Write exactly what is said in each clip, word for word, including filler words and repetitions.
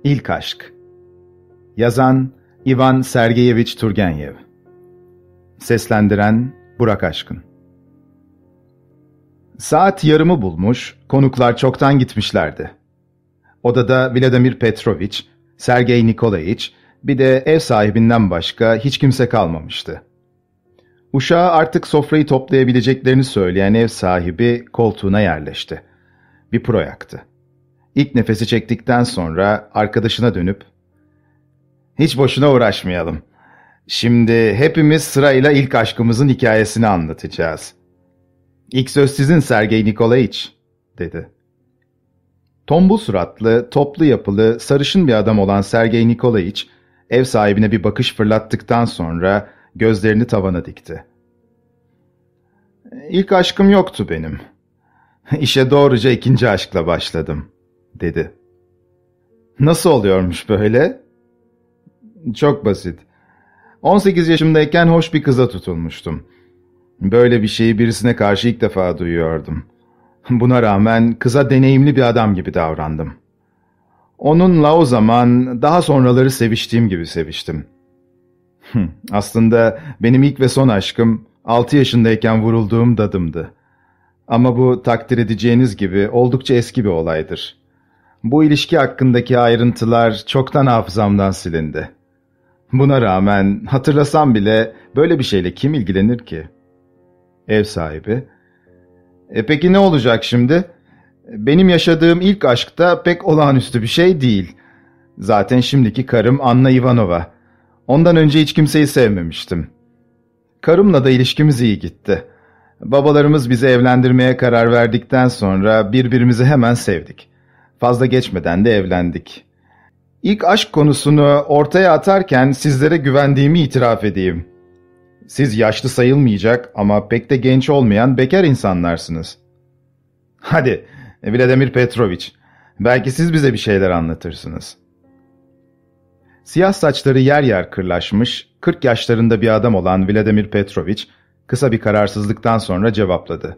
İlk Aşk. Yazan Ivan Sergeyeviç Turgenev. Seslendiren Burak Aşkın. Saat yarımı bulmuş, konuklar çoktan gitmişlerdi. Odada Vladimir Petroviç, Sergey Nikolayiç, bir de ev sahibinden başka hiç kimse kalmamıştı. Uşağı artık sofrayı toplayabileceklerini söyleyen ev sahibi koltuğuna yerleşti. Bir pro yaktı. İlk nefesi çektikten sonra arkadaşına dönüp, "Hiç boşuna uğraşmayalım. Şimdi hepimiz sırayla ilk aşkımızın hikayesini anlatacağız. İlk söz sizin Sergey Nikolayiç," dedi. Tombul suratlı, toplu yapılı, sarışın bir adam olan Sergey Nikolayiç, ev sahibine bir bakış fırlattıktan sonra gözlerini tavana dikti. "İlk aşkım yoktu benim. İşe doğruca ikinci aşkla başladım," dedi. "Nasıl oluyormuş böyle?" "Çok basit. on sekiz yaşımdayken hoş bir kıza tutulmuştum. Böyle bir şeyi birisine karşı ilk defa duyuyordum. Buna rağmen kıza deneyimli bir adam gibi davrandım. Onunla o zaman daha sonraları seviştiğim gibi seviştim. Aslında benim ilk ve son aşkım altı yaşındayken vurulduğum dadımdı. Ama bu takdir edeceğiniz gibi oldukça eski bir olaydır. Bu ilişki hakkındaki ayrıntılar çoktan hafızamdan silindi. Buna rağmen hatırlasam bile böyle bir şeyle kim ilgilenir ki?" Ev sahibi, "E peki ne olacak şimdi? Benim yaşadığım ilk aşk da pek olağanüstü bir şey değil. Zaten şimdiki karım Anna Ivanova. Ondan önce hiç kimseyi sevmemiştim. Karımla da ilişkimiz iyi gitti. Babalarımız bizi evlendirmeye karar verdikten sonra birbirimizi hemen sevdik. Fazla geçmeden de evlendik. İlk aşk konusunu ortaya atarken sizlere güvendiğimi itiraf edeyim. Siz yaşlı sayılmayacak ama pek de genç olmayan bekar insanlarsınız. Hadi Vladimir Petroviç, belki siz bize bir şeyler anlatırsınız." Siyah saçları yer yer kırlaşmış, kırk yaşlarında bir adam olan Vladimir Petroviç, kısa bir kararsızlıktan sonra cevapladı.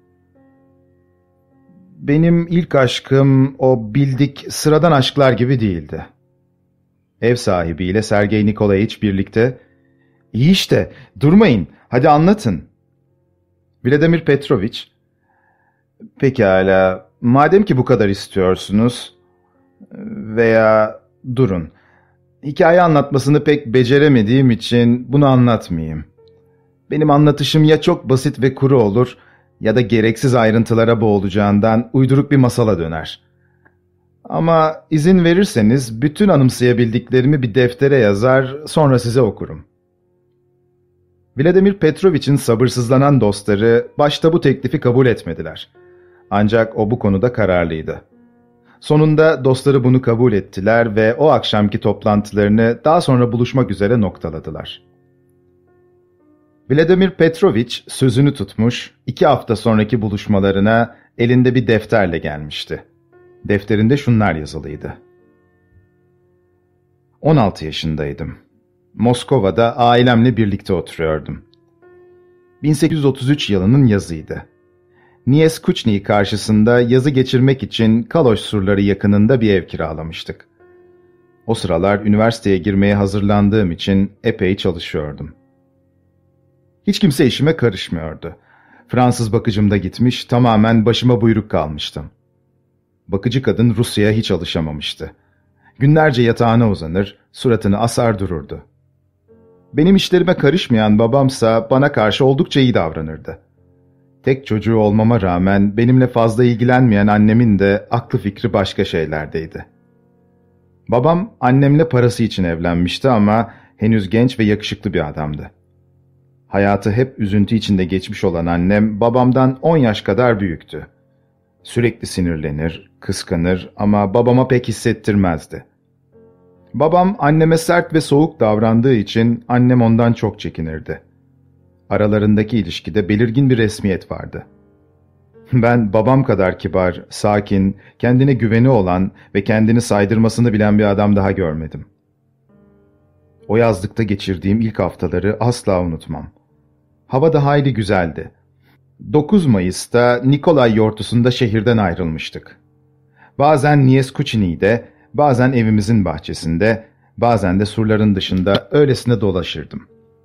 "Benim ilk aşkım o bildik sıradan aşklar gibi değildi." Ev sahibiyle Sergey Nikolayiç birlikte, "İyi işte, durmayın, hadi anlatın." Vladimir Petroviç, "Pekala, madem ki bu kadar istiyorsunuz, veya durun, hikaye anlatmasını pek beceremediğim için bunu anlatmayayım. Benim anlatışım ya çok basit ve kuru olur ya da gereksiz ayrıntılara boğulacağından uyduruk bir masala döner. Ama izin verirseniz bütün anımsayabildiklerimi bir deftere yazar, sonra size okurum." Vladimir Petroviç'in sabırsızlanan dostları başta bu teklifi kabul etmediler. Ancak o bu konuda kararlıydı. Sonunda dostları bunu kabul ettiler ve o akşamki toplantılarını daha sonra buluşmak üzere noktaladılar. Vladimir Petroviç sözünü tutmuş, iki hafta sonraki buluşmalarına elinde bir defterle gelmişti. Defterinde şunlar yazılıydı. on altı yaşındaydım. Moskova'da ailemle birlikte oturuyordum. bin sekiz yüz otuz üç yılının yazıydı. Nieskuchny karşısında yazı geçirmek için Kaloş surları yakınında bir ev kiralamıştık. O sıralar üniversiteye girmeye hazırlandığım için epey çalışıyordum. Hiç kimse işime karışmıyordu. Fransız bakıcım da gitmiş, tamamen başıma buyruk kalmıştım. Bakıcı kadın Rusya'ya hiç alışamamıştı. Günlerce yatağına uzanır, suratını asar dururdu. Benim işlerime karışmayan babamsa bana karşı oldukça iyi davranırdı. Tek çocuğu olmama rağmen benimle fazla ilgilenmeyen annemin de aklı fikri başka şeylerdeydi. Babam annemle parası için evlenmişti ama henüz genç ve yakışıklı bir adamdı. Hayatı hep üzüntü içinde geçmiş olan annem babamdan on yaş kadar büyüktü. Sürekli sinirlenir, kıskanır ama babama pek hissettirmezdi. Babam anneme sert ve soğuk davrandığı için annem ondan çok çekinirdi. Aralarındaki ilişkide belirgin bir resmiyet vardı. Ben babam kadar kibar, sakin, kendine güveni olan ve kendini saydırmasını bilen bir adam daha görmedim. O yazlıkta geçirdiğim ilk haftaları asla unutmam. Hava da hayli güzeldi. dokuz Mayıs'ta Nikolay yortusunda şehirden ayrılmıştık. Bazen Nieskuchny'de, Bazen evimizin bahçesinde, bazen de surların dışında öylesine dolaşırdım.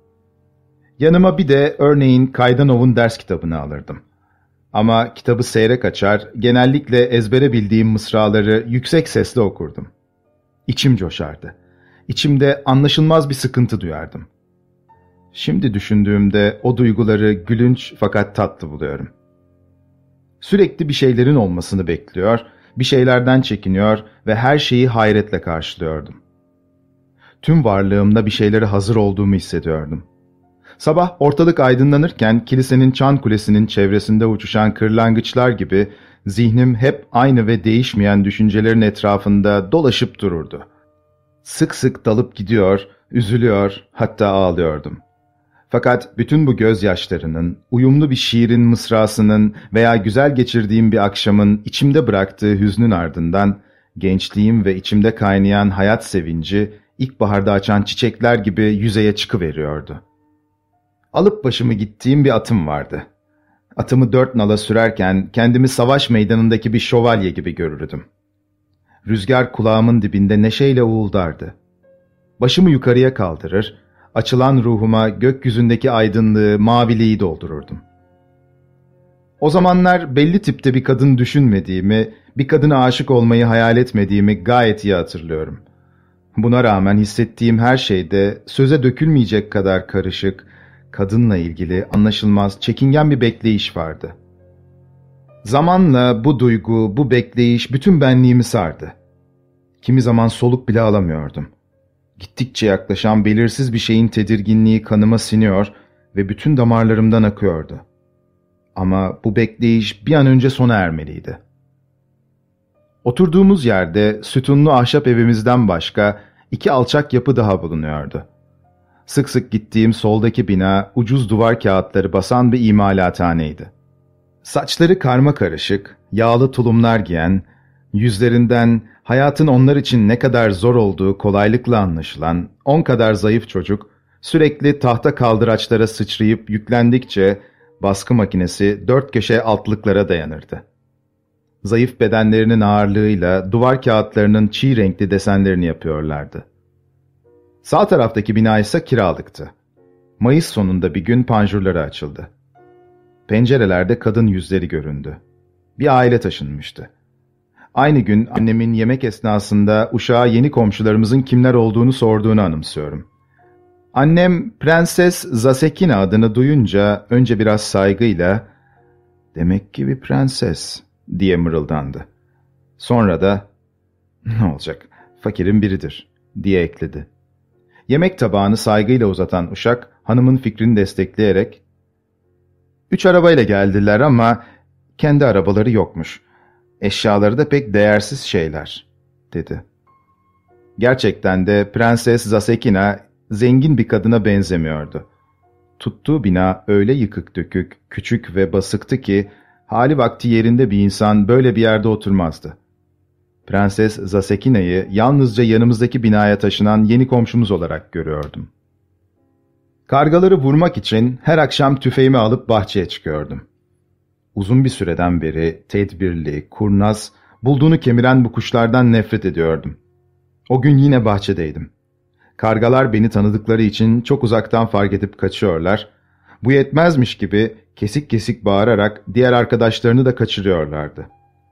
Yanıma bir de örneğin Kaydanov'un ders kitabını alırdım. Ama kitabı seyrek açar, genellikle ezbere bildiğim mısraları yüksek sesle okurdum. İçim coşardı. İçimde anlaşılmaz bir sıkıntı duyardım. Şimdi düşündüğümde o duyguları gülünç fakat tatlı buluyorum. Sürekli bir şeylerin olmasını bekliyor, bir şeylerden çekiniyor ve her şeyi hayretle karşılıyordum. Tüm varlığımda bir şeylere hazır olduğumu hissediyordum. Sabah ortalık aydınlanırken kilisenin çan kulesinin çevresinde uçuşan kırlangıçlar gibi zihnim hep aynı ve değişmeyen düşüncelerin etrafında dolaşıp dururdu. Sık sık dalıp gidiyor, üzülüyor, hatta ağlıyordum. Fakat bütün bu gözyaşlarının, uyumlu bir şiirin mısrasının veya güzel geçirdiğim bir akşamın içimde bıraktığı hüznün ardından, gençliğim ve içimde kaynayan hayat sevinci, ilkbaharda açan çiçekler gibi yüzeye çıkıveriyordu. Alıp başımı gittiğim bir atım vardı. Atımı dört nala sürerken kendimi savaş meydanındaki bir şövalye gibi görürdüm. Rüzgar kulağımın dibinde neşeyle uğuldardı. Başımı yukarıya kaldırır, açılan ruhuma gökyüzündeki aydınlığı, maviliği doldururdum. O zamanlar belli tipte bir kadın düşünmediğimi, bir kadına aşık olmayı hayal etmediğimi gayet iyi hatırlıyorum. Buna rağmen hissettiğim her şeyde söze dökülmeyecek kadar karışık, kadınla ilgili anlaşılmaz, çekingen bir bekleyiş vardı. Zamanla bu duygu, bu bekleyiş bütün benliğimi sardı. Kimi zaman soluk bile alamıyordum. Gittikçe yaklaşan belirsiz bir şeyin tedirginliği kanıma siniyor ve bütün damarlarımdan akıyordu. Ama bu bekleyiş bir an önce sona ermeliydi. Oturduğumuz yerde sütunlu ahşap evimizden başka iki alçak yapı daha bulunuyordu. Sık sık gittiğim soldaki bina ucuz duvar kağıtları basan bir imalathaneydi. Saçları karma karışık, yağlı tulumlar giyen, yüzlerinden hayatın onlar için ne kadar zor olduğu kolaylıkla anlaşılan on kadar zayıf çocuk, sürekli tahta kaldıraçlara sıçrayıp yüklendikçe baskı makinesi dört köşe altlıklara dayanırdı. Zayıf bedenlerinin ağırlığıyla duvar kağıtlarının çiğ renkli desenlerini yapıyorlardı. Sağ taraftaki bina ise kiralıktı. Mayıs sonunda bir gün panjurları açıldı. Pencerelerde kadın yüzleri göründü. Bir aile taşınmıştı. Aynı gün annemin yemek esnasında uşağa yeni komşularımızın kimler olduğunu sorduğunu anımsıyorum. Annem Prenses Zasekina adını duyunca önce biraz saygıyla "Demek ki bir prenses" diye mırıldandı. Sonra da "Ne olacak, fakirin biridir" diye ekledi. Yemek tabağını saygıyla uzatan uşak hanımın fikrini destekleyerek "Üç arabayla geldiler ama kendi arabaları yokmuş. Eşyaları da pek değersiz şeyler" dedi. Gerçekten de Prenses Zasekina zengin bir kadına benzemiyordu. Tuttuğu bina öyle yıkık dökük, küçük ve basıktı ki hali vakti yerinde bir insan böyle bir yerde oturmazdı. Prenses Zasekina'yı yalnızca yanımızdaki binaya taşınan yeni komşumuz olarak görüyordum. Kargaları vurmak için her akşam tüfeğimi alıp bahçeye çıkıyordum. Uzun bir süreden beri tedbirli, kurnaz, bulduğunu kemiren bu kuşlardan nefret ediyordum. O gün yine bahçedeydim. Kargalar beni tanıdıkları için çok uzaktan fark edip kaçıyorlar. Bu yetmezmiş gibi kesik kesik bağırarak diğer arkadaşlarını da kaçırıyorlardı.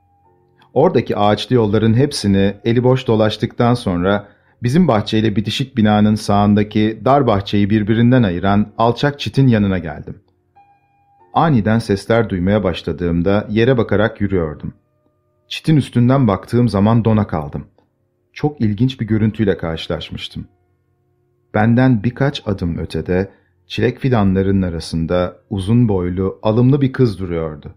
Oradaki ağaçlı yolların hepsini eli boş dolaştıktan sonra bizim bahçeyle bitişik binanın sağındaki dar bahçeyi birbirinden ayıran alçak çitin yanına geldim. Aniden sesler duymaya başladığımda yere bakarak yürüyordum. Çitin üstünden baktığım zaman dona kaldım. Çok ilginç bir görüntüyle karşılaşmıştım. Benden birkaç adım ötede, çilek fidanlarının arasında uzun boylu, alımlı bir kız duruyordu.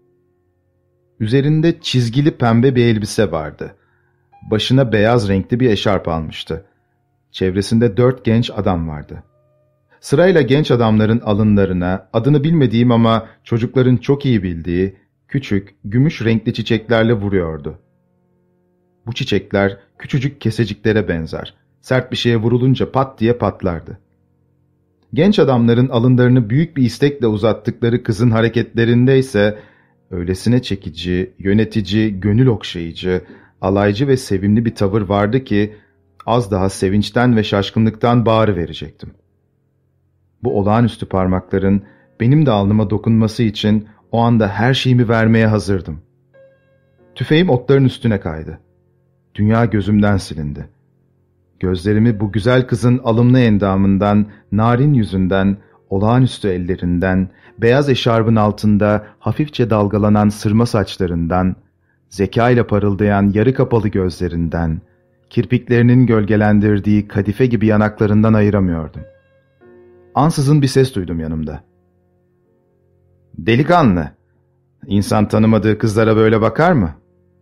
Üzerinde çizgili pembe bir elbise vardı. Başına beyaz renkli bir eşarp almıştı. Çevresinde dört genç adam vardı. Sırayla genç adamların alınlarına, adını bilmediğim ama çocukların çok iyi bildiği, küçük, gümüş renkli çiçeklerle vuruyordu. Bu çiçekler küçücük keseciklere benzer. Sert bir şeye vurulunca pat diye patlardı. Genç adamların alınlarını büyük bir istekle uzattıkları kızın hareketlerinde ise öylesine çekici, yönetici, gönül okşayıcı, alaycı ve sevimli bir tavır vardı ki az daha sevinçten ve şaşkınlıktan bağırıverecektim. Bu olağanüstü parmakların benim de alnıma dokunması için o anda her şeyimi vermeye hazırdım. Tüfeğim otların üstüne kaydı. Dünya gözümden silindi. Gözlerimi bu güzel kızın alımlı endamından, narin yüzünden, olağanüstü ellerinden, beyaz eşarbın altında hafifçe dalgalanan sırma saçlarından, zekayla parıldayan yarı kapalı gözlerinden, kirpiklerinin gölgelendirdiği kadife gibi yanaklarından ayıramıyordum. Ansızın bir ses duydum yanımda. "Delikanlı, insan tanımadığı kızlara böyle bakar mı?"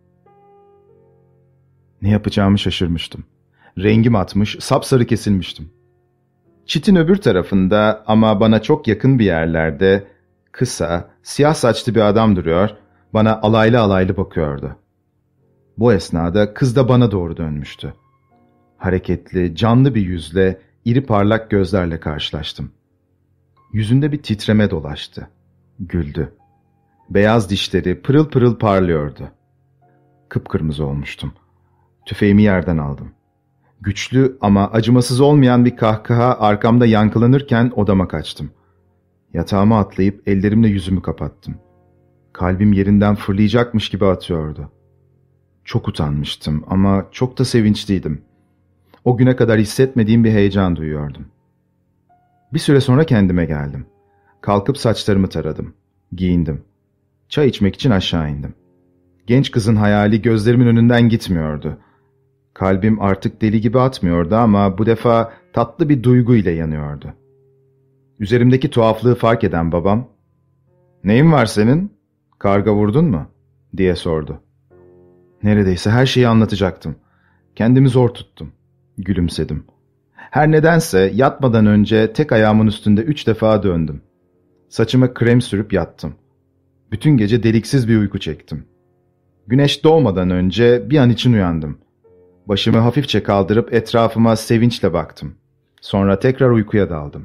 Ne yapacağımı şaşırmıştım. Rengim atmış, sapsarı kesilmiştim. Çitin öbür tarafında ama bana çok yakın bir yerlerde kısa, siyah saçlı bir adam duruyor, bana alaylı alaylı bakıyordu. Bu esnada kız da bana doğru dönmüştü. Hareketli, canlı bir yüzle, iri parlak gözlerle karşılaştım. Yüzünde bir titreme dolaştı. Güldü. Beyaz dişleri pırıl pırıl parlıyordu. Kıpkırmızı olmuştum. Tüfeğimi yerden aldım. Güçlü ama acımasız olmayan bir kahkaha arkamda yankılanırken odama kaçtım. Yatağıma atlayıp ellerimle yüzümü kapattım. Kalbim yerinden fırlayacakmış gibi atıyordu. Çok utanmıştım ama çok da sevinçliydim. O güne kadar hissetmediğim bir heyecan duyuyordum. Bir süre sonra kendime geldim. Kalkıp saçlarımı taradım. Giyindim. Çay içmek için aşağı indim. Genç kızın hayali gözlerimin önünden gitmiyordu. Kalbim artık deli gibi atmıyordu ama bu defa tatlı bir duygu ile yanıyordu. Üzerimdeki tuhaflığı fark eden babam, "Neyin var senin? Karga vurdun mu?" diye sordu. Neredeyse her şeyi anlatacaktım. Kendimi zor tuttum. Gülümsedim. Her nedense yatmadan önce tek ayağımın üstünde üç defa döndüm. Saçıma krem sürüp yattım. Bütün gece deliksiz bir uyku çektim. Güneş doğmadan önce bir an için uyandım. Başımı hafifçe kaldırıp etrafıma sevinçle baktım. Sonra tekrar uykuya daldım.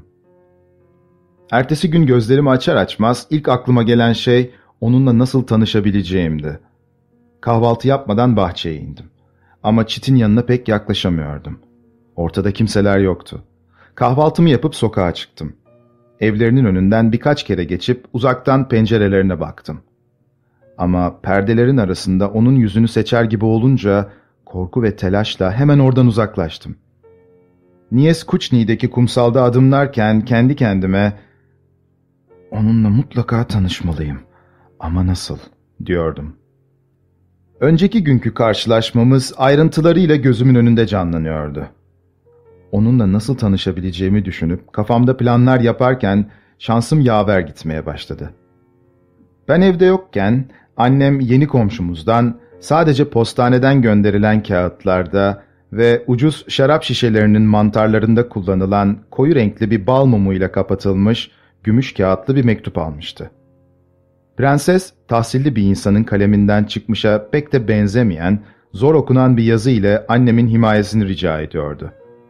Ertesi gün gözlerimi açar açmaz ilk aklıma gelen şey onunla nasıl tanışabileceğimdi. Kahvaltı yapmadan bahçeye indim. Ama çitin yanına pek yaklaşamıyordum. Ortada kimseler yoktu. Kahvaltımı yapıp sokağa çıktım. Evlerinin önünden birkaç kere geçip uzaktan pencerelerine baktım. Ama perdelerin arasında onun yüzünü seçer gibi olunca korku ve telaşla hemen oradan uzaklaştım. Nieskuçny'deki kumsalda adımlarken kendi kendime "Onunla mutlaka tanışmalıyım. Ama nasıl?" diyordum. Önceki günkü karşılaşmamız ayrıntılarıyla gözümün önünde canlanıyordu. Onunla nasıl tanışabileceğimi düşünüp kafamda planlar yaparken şansım yaver gitmeye başladı. Ben evde yokken annem yeni komşumuzdan sadece postaneden gönderilen kağıtlarda ve ucuz şarap şişelerinin mantarlarında kullanılan koyu renkli bir bal mumuyla kapatılmış gümüş kağıtlı bir mektup almıştı. Prenses, tahsilli bir insanın kaleminden çıkmışa pek de benzemeyen, zor okunan bir yazı ile annemin himayesini rica ediyordu.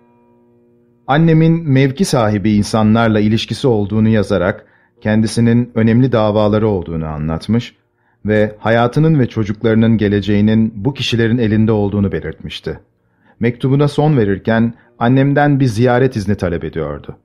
Annemin mevki sahibi insanlarla ilişkisi olduğunu yazarak kendisinin önemli davaları olduğunu anlatmış ve hayatının ve çocuklarının geleceğinin bu kişilerin elinde olduğunu belirtmişti. Mektubuna son verirken annemden bir ziyaret izni talep ediyordu.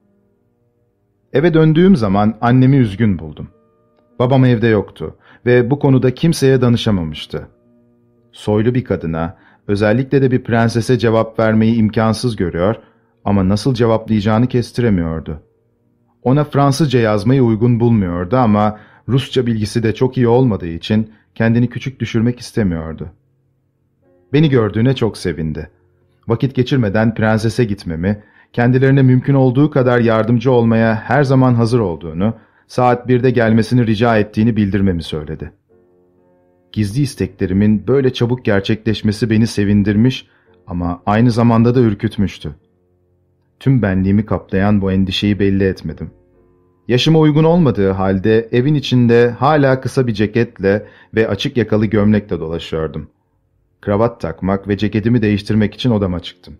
Eve döndüğüm zaman annemi üzgün buldum. Babam evde yoktu ve bu konuda kimseye danışamamıştı. Soylu bir kadına, özellikle de bir prensese cevap vermeyi imkansız görüyor ama nasıl cevaplayacağını kestiremiyordu. Ona Fransızca yazmayı uygun bulmuyordu ama Rusça bilgisi de çok iyi olmadığı için kendini küçük düşürmek istemiyordu. Beni gördüğüne çok sevindi. Vakit geçirmeden prensese gitmemi, kendilerine mümkün olduğu kadar yardımcı olmaya her zaman hazır olduğunu, saat birde gelmesini rica ettiğini bildirmemi söyledi. Gizli isteklerimin böyle çabuk gerçekleşmesi beni sevindirmiş ama aynı zamanda da ürkütmüştü. Tüm benliğimi kaplayan bu endişeyi belli etmedim. Yaşıma uygun olmadığı halde evin içinde hala kısa bir ceketle ve açık yakalı gömlekle dolaşıyordum. Kravat takmak ve ceketimi değiştirmek için odama çıktım.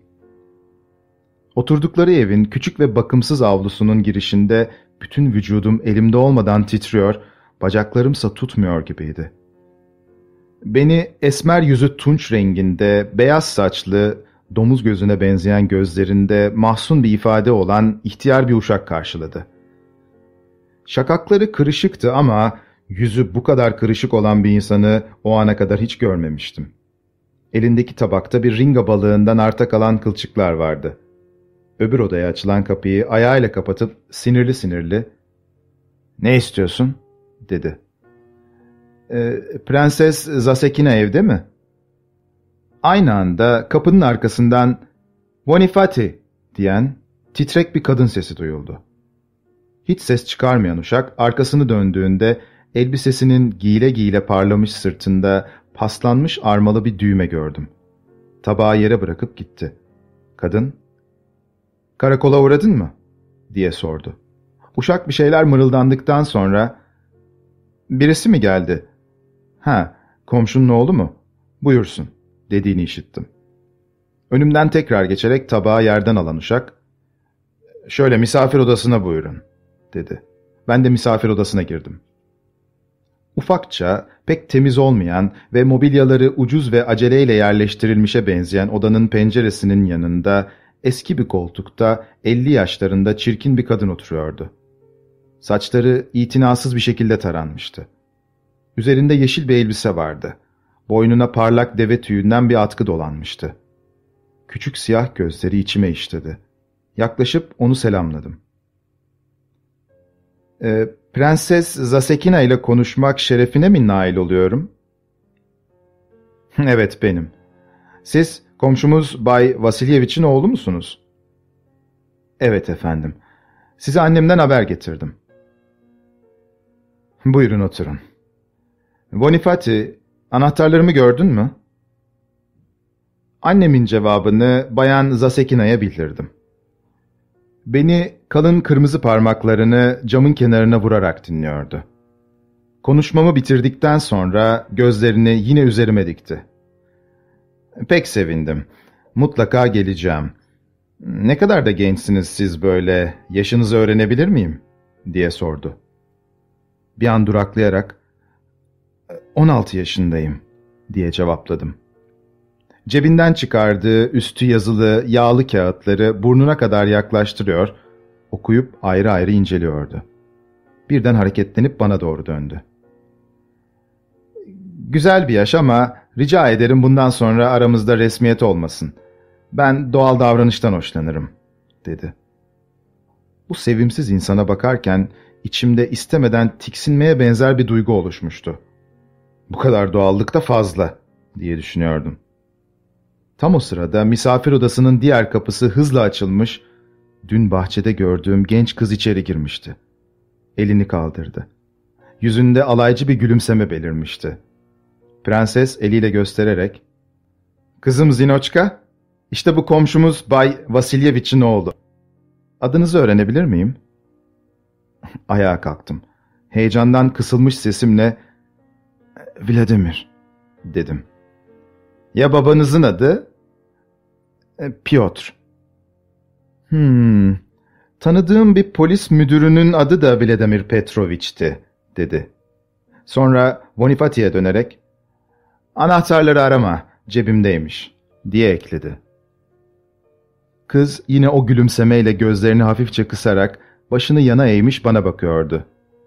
Oturdukları evin küçük ve bakımsız avlusunun girişinde bütün vücudum elimde olmadan titriyor, bacaklarımsa tutmuyor gibiydi. Beni esmer yüzü tunç renginde, beyaz saçlı, domuz gözüne benzeyen gözlerinde mahzun bir ifade olan ihtiyar bir uşak karşıladı. Şakakları kırışıktı ama yüzü bu kadar kırışık olan bir insanı o ana kadar hiç görmemiştim. Elindeki tabakta bir ringa balığından arta kalan kılçıklar vardı. Öbür odaya açılan kapıyı ayağıyla kapatıp sinirli sinirli "Ne istiyorsun?" dedi. E, Prenses Zasekina evde mi? Aynı anda kapının arkasından "Vonifati" diyen titrek bir kadın sesi duyuldu. Hiç ses çıkarmayan uşak arkasını döndüğünde elbisesinin giyile giyile parlamış sırtında paslanmış armalı bir düğme gördüm. Tabağı yere bırakıp gitti. Kadın, "Karakola uğradın mı?" diye sordu. Uşak bir şeyler mırıldandıktan sonra "Birisi mi geldi?" "Ha, komşunun oğlu mu? Buyursun," dediğini işittim. Önümden tekrar geçerek tabağı yerden alan uşak, "Şöyle misafir odasına buyurun," dedi. Ben de misafir odasına girdim. Ufakça, pek temiz olmayan ve mobilyaları ucuz ve aceleyle yerleştirilmişe benzeyen odanın penceresinin yanında eski bir koltukta elli yaşlarında çirkin bir kadın oturuyordu. Saçları itinasız bir şekilde taranmıştı. Üzerinde yeşil bir elbise vardı. Boynuna parlak deve tüyünden bir atkı dolanmıştı. Küçük siyah gözleri içime işledi. Yaklaşıp onu selamladım. E, Prenses Zasekina ile konuşmak şerefine mi nail oluyorum? Evet, benim. Siz komşumuz Bay Vasilyevich'in oğlu musunuz? Evet efendim. Size annemden haber getirdim. Buyurun oturun. Vonifati, anahtarlarımı gördün mü? Annemin cevabını Bayan Zasekina'ya bildirdim. Beni kalın kırmızı parmaklarını camın kenarına vurarak dinliyordu. Konuşmamı bitirdikten sonra gözlerini yine üzerime dikti. Pek sevindim. Mutlaka geleceğim. Ne kadar da gençsiniz siz böyle, yaşınızı öğrenebilir miyim? Diye sordu. Bir an duraklayarak, on altı yaşındayım, diye cevapladım. Cebinden çıkardığı üstü yazılı yağlı kağıtları burnuna kadar yaklaştırıyor, okuyup ayrı ayrı inceliyordu. Birden hareketlenip bana doğru döndü. Güzel bir yaş ama rica ederim bundan sonra aramızda resmiyet olmasın. Ben doğal davranıştan hoşlanırım, dedi. Bu sevimsiz insana bakarken içimde istemeden tiksinmeye benzer bir duygu oluşmuştu. Bu kadar doğallık da fazla, diye düşünüyordum. Tam o sırada misafir odasının diğer kapısı hızla açılmış, dün bahçede gördüğüm genç kız içeri girmişti. Elini kaldırdı. Yüzünde alaycı bir gülümseme belirmişti. Prenses eliyle göstererek, "Kızım Zinoçka, işte bu komşumuz Bay Vasilyevich'in oğlu. Adınızı öğrenebilir miyim?" Ayağa kalktım. Heyecandan kısılmış sesimle, "Vladimir," dedim. "Ya babanızın adı?" "Piotr." Hmm, tanıdığım bir polis müdürünün adı da Vladimir Petrovich'ti, dedi. Sonra Vonifati'ye dönerek, "Anahtarları arama, cebimdeymiş," diye ekledi. Kız yine o gülümsemeyle gözlerini hafifçe kısarak başını yana eğmiş bana bakıyordu.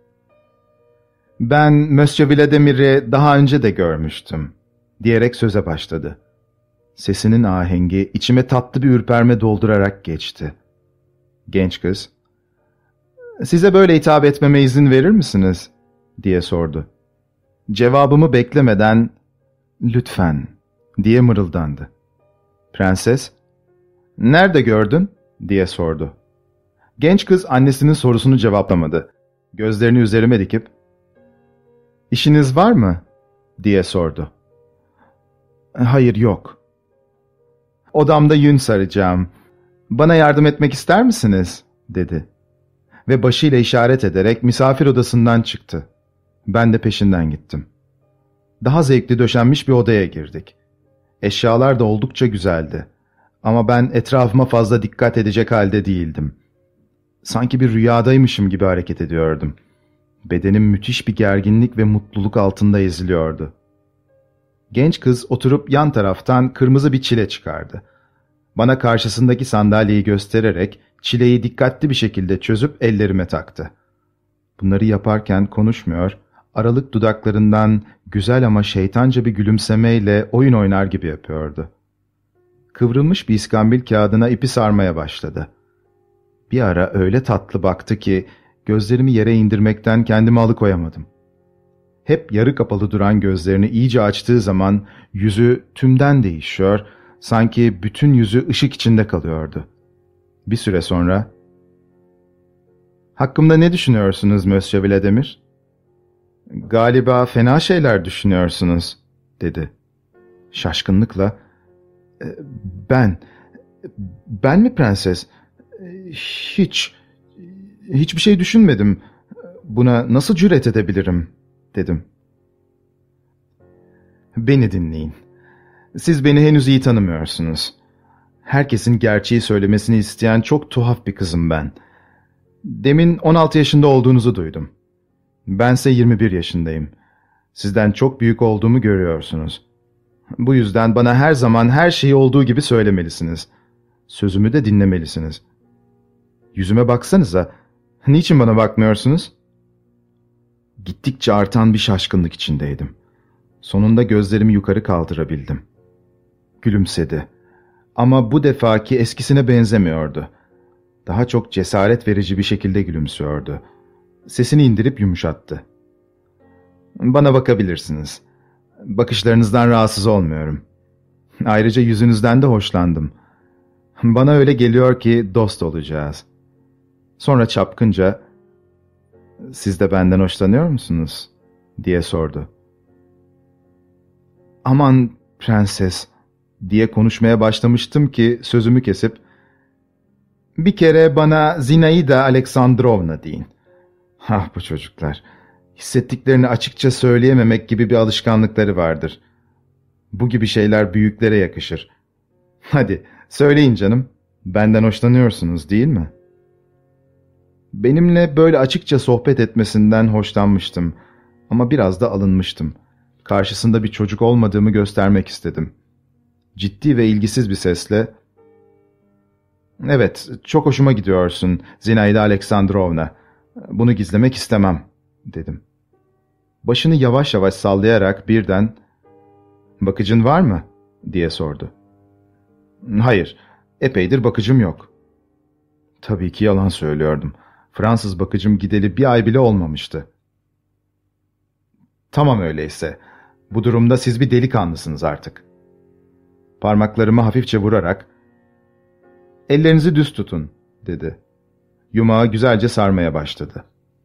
"Ben Monsieur Vladimir'i daha önce de görmüştüm," diyerek söze başladı. Sesinin ahengi içime tatlı bir ürperme doldurarak geçti. Genç kız, "Size böyle hitap etmeme izin verir misiniz?" diye sordu. Cevabımı beklemeden, "Lütfen," diye mırıldandı. Prenses, "Nerede gördün?" diye sordu. Genç kız annesinin sorusunu cevaplamadı. Gözlerini üzerime dikip, "İşiniz var mı?" diye sordu. "Hayır, yok." "Odamda yün saracağım. Bana yardım etmek ister misiniz?" dedi. Ve başıyla işaret ederek misafir odasından çıktı. Ben de peşinden gittim. Daha zevkli döşenmiş bir odaya girdik. Eşyalar da oldukça güzeldi. Ama ben etrafıma fazla dikkat edecek halde değildim. Sanki bir rüyadaymışım gibi hareket ediyordum. Bedenim müthiş bir gerginlik ve mutluluk altında eziliyordu. Genç kız oturup yan taraftan kırmızı bir çile çıkardı. Bana karşısındaki sandalyeyi göstererek çileyi dikkatli bir şekilde çözüp ellerime taktı. Bunları yaparken konuşmuyor, aralık dudaklarından güzel ama şeytanca bir gülümsemeyle oyun oynar gibi yapıyordu. Kıvrılmış bir iskambil kağıdına ipi sarmaya başladı. Bir ara öyle tatlı baktı ki gözlerimi yere indirmekten kendimi alıkoyamadım. Hep yarı kapalı duran gözlerini iyice açtığı zaman yüzü tümden değişiyor, sanki bütün yüzü ışık içinde kalıyordu. Bir süre sonra, "Hakkımda ne düşünüyorsunuz Monsieur Vladimir?" "Galiba fena şeyler düşünüyorsunuz," dedi. Şaşkınlıkla, "Ben, ben mi prenses? Hiç, hiçbir şey düşünmedim. Buna nasıl cüret edebilirim?" dedim. "Beni dinleyin. Siz beni henüz iyi tanımıyorsunuz. Herkesin gerçeği söylemesini isteyen çok tuhaf bir kızım ben. Demin on altı yaşında olduğunuzu duydum. Bense yirmi bir yaşındayım. Sizden çok büyük olduğumu görüyorsunuz. Bu yüzden bana her zaman her şeyi olduğu gibi söylemelisiniz. Sözümü de dinlemelisiniz. Yüzüme baksanıza. Niçin bana bakmıyorsunuz?" Gittikçe artan bir şaşkınlık içindeydim. Sonunda gözlerimi yukarı kaldırabildim. Gülümsedi. Ama bu defaki eskisine benzemiyordu. Daha çok cesaret verici bir şekilde gülümsüyordu. Sesini indirip yumuşattı. "Bana bakabilirsiniz. Bakışlarınızdan rahatsız olmuyorum. Ayrıca yüzünüzden de hoşlandım. Bana öyle geliyor ki dost olacağız." Sonra çapkınca, "Siz de benden hoşlanıyor musunuz?" diye sordu. "Aman prenses," diye konuşmaya başlamıştım ki sözümü kesip, "Bir kere bana Zinaida Aleksandrovna deyin." Ah bu çocuklar, hissettiklerini açıkça söyleyememek gibi bir alışkanlıkları vardır. Bu gibi şeyler büyüklere yakışır. Hadi söyleyin canım, benden hoşlanıyorsunuz değil mi? Benimle böyle açıkça sohbet etmesinden hoşlanmıştım ama biraz da alınmıştım. Karşısında bir çocuk olmadığımı göstermek istedim. Ciddi ve ilgisiz bir sesle, "Evet, çok hoşuma gidiyorsun Zinaida Aleksandrovna. Bunu gizlemek istemem," dedim. Başını yavaş yavaş sallayarak birden, "Bakıcın var mı?" diye sordu. "Hayır, epeydir bakıcım yok." Tabii ki yalan söylüyordum. Fransız bakıcım gideli bir ay bile olmamıştı. "Tamam öyleyse. Bu durumda siz bir delikanlısınız artık." Parmaklarımı hafifçe vurarak, "Ellerinizi düz tutun," dedi. Yumağı güzelce sarmaya başladı.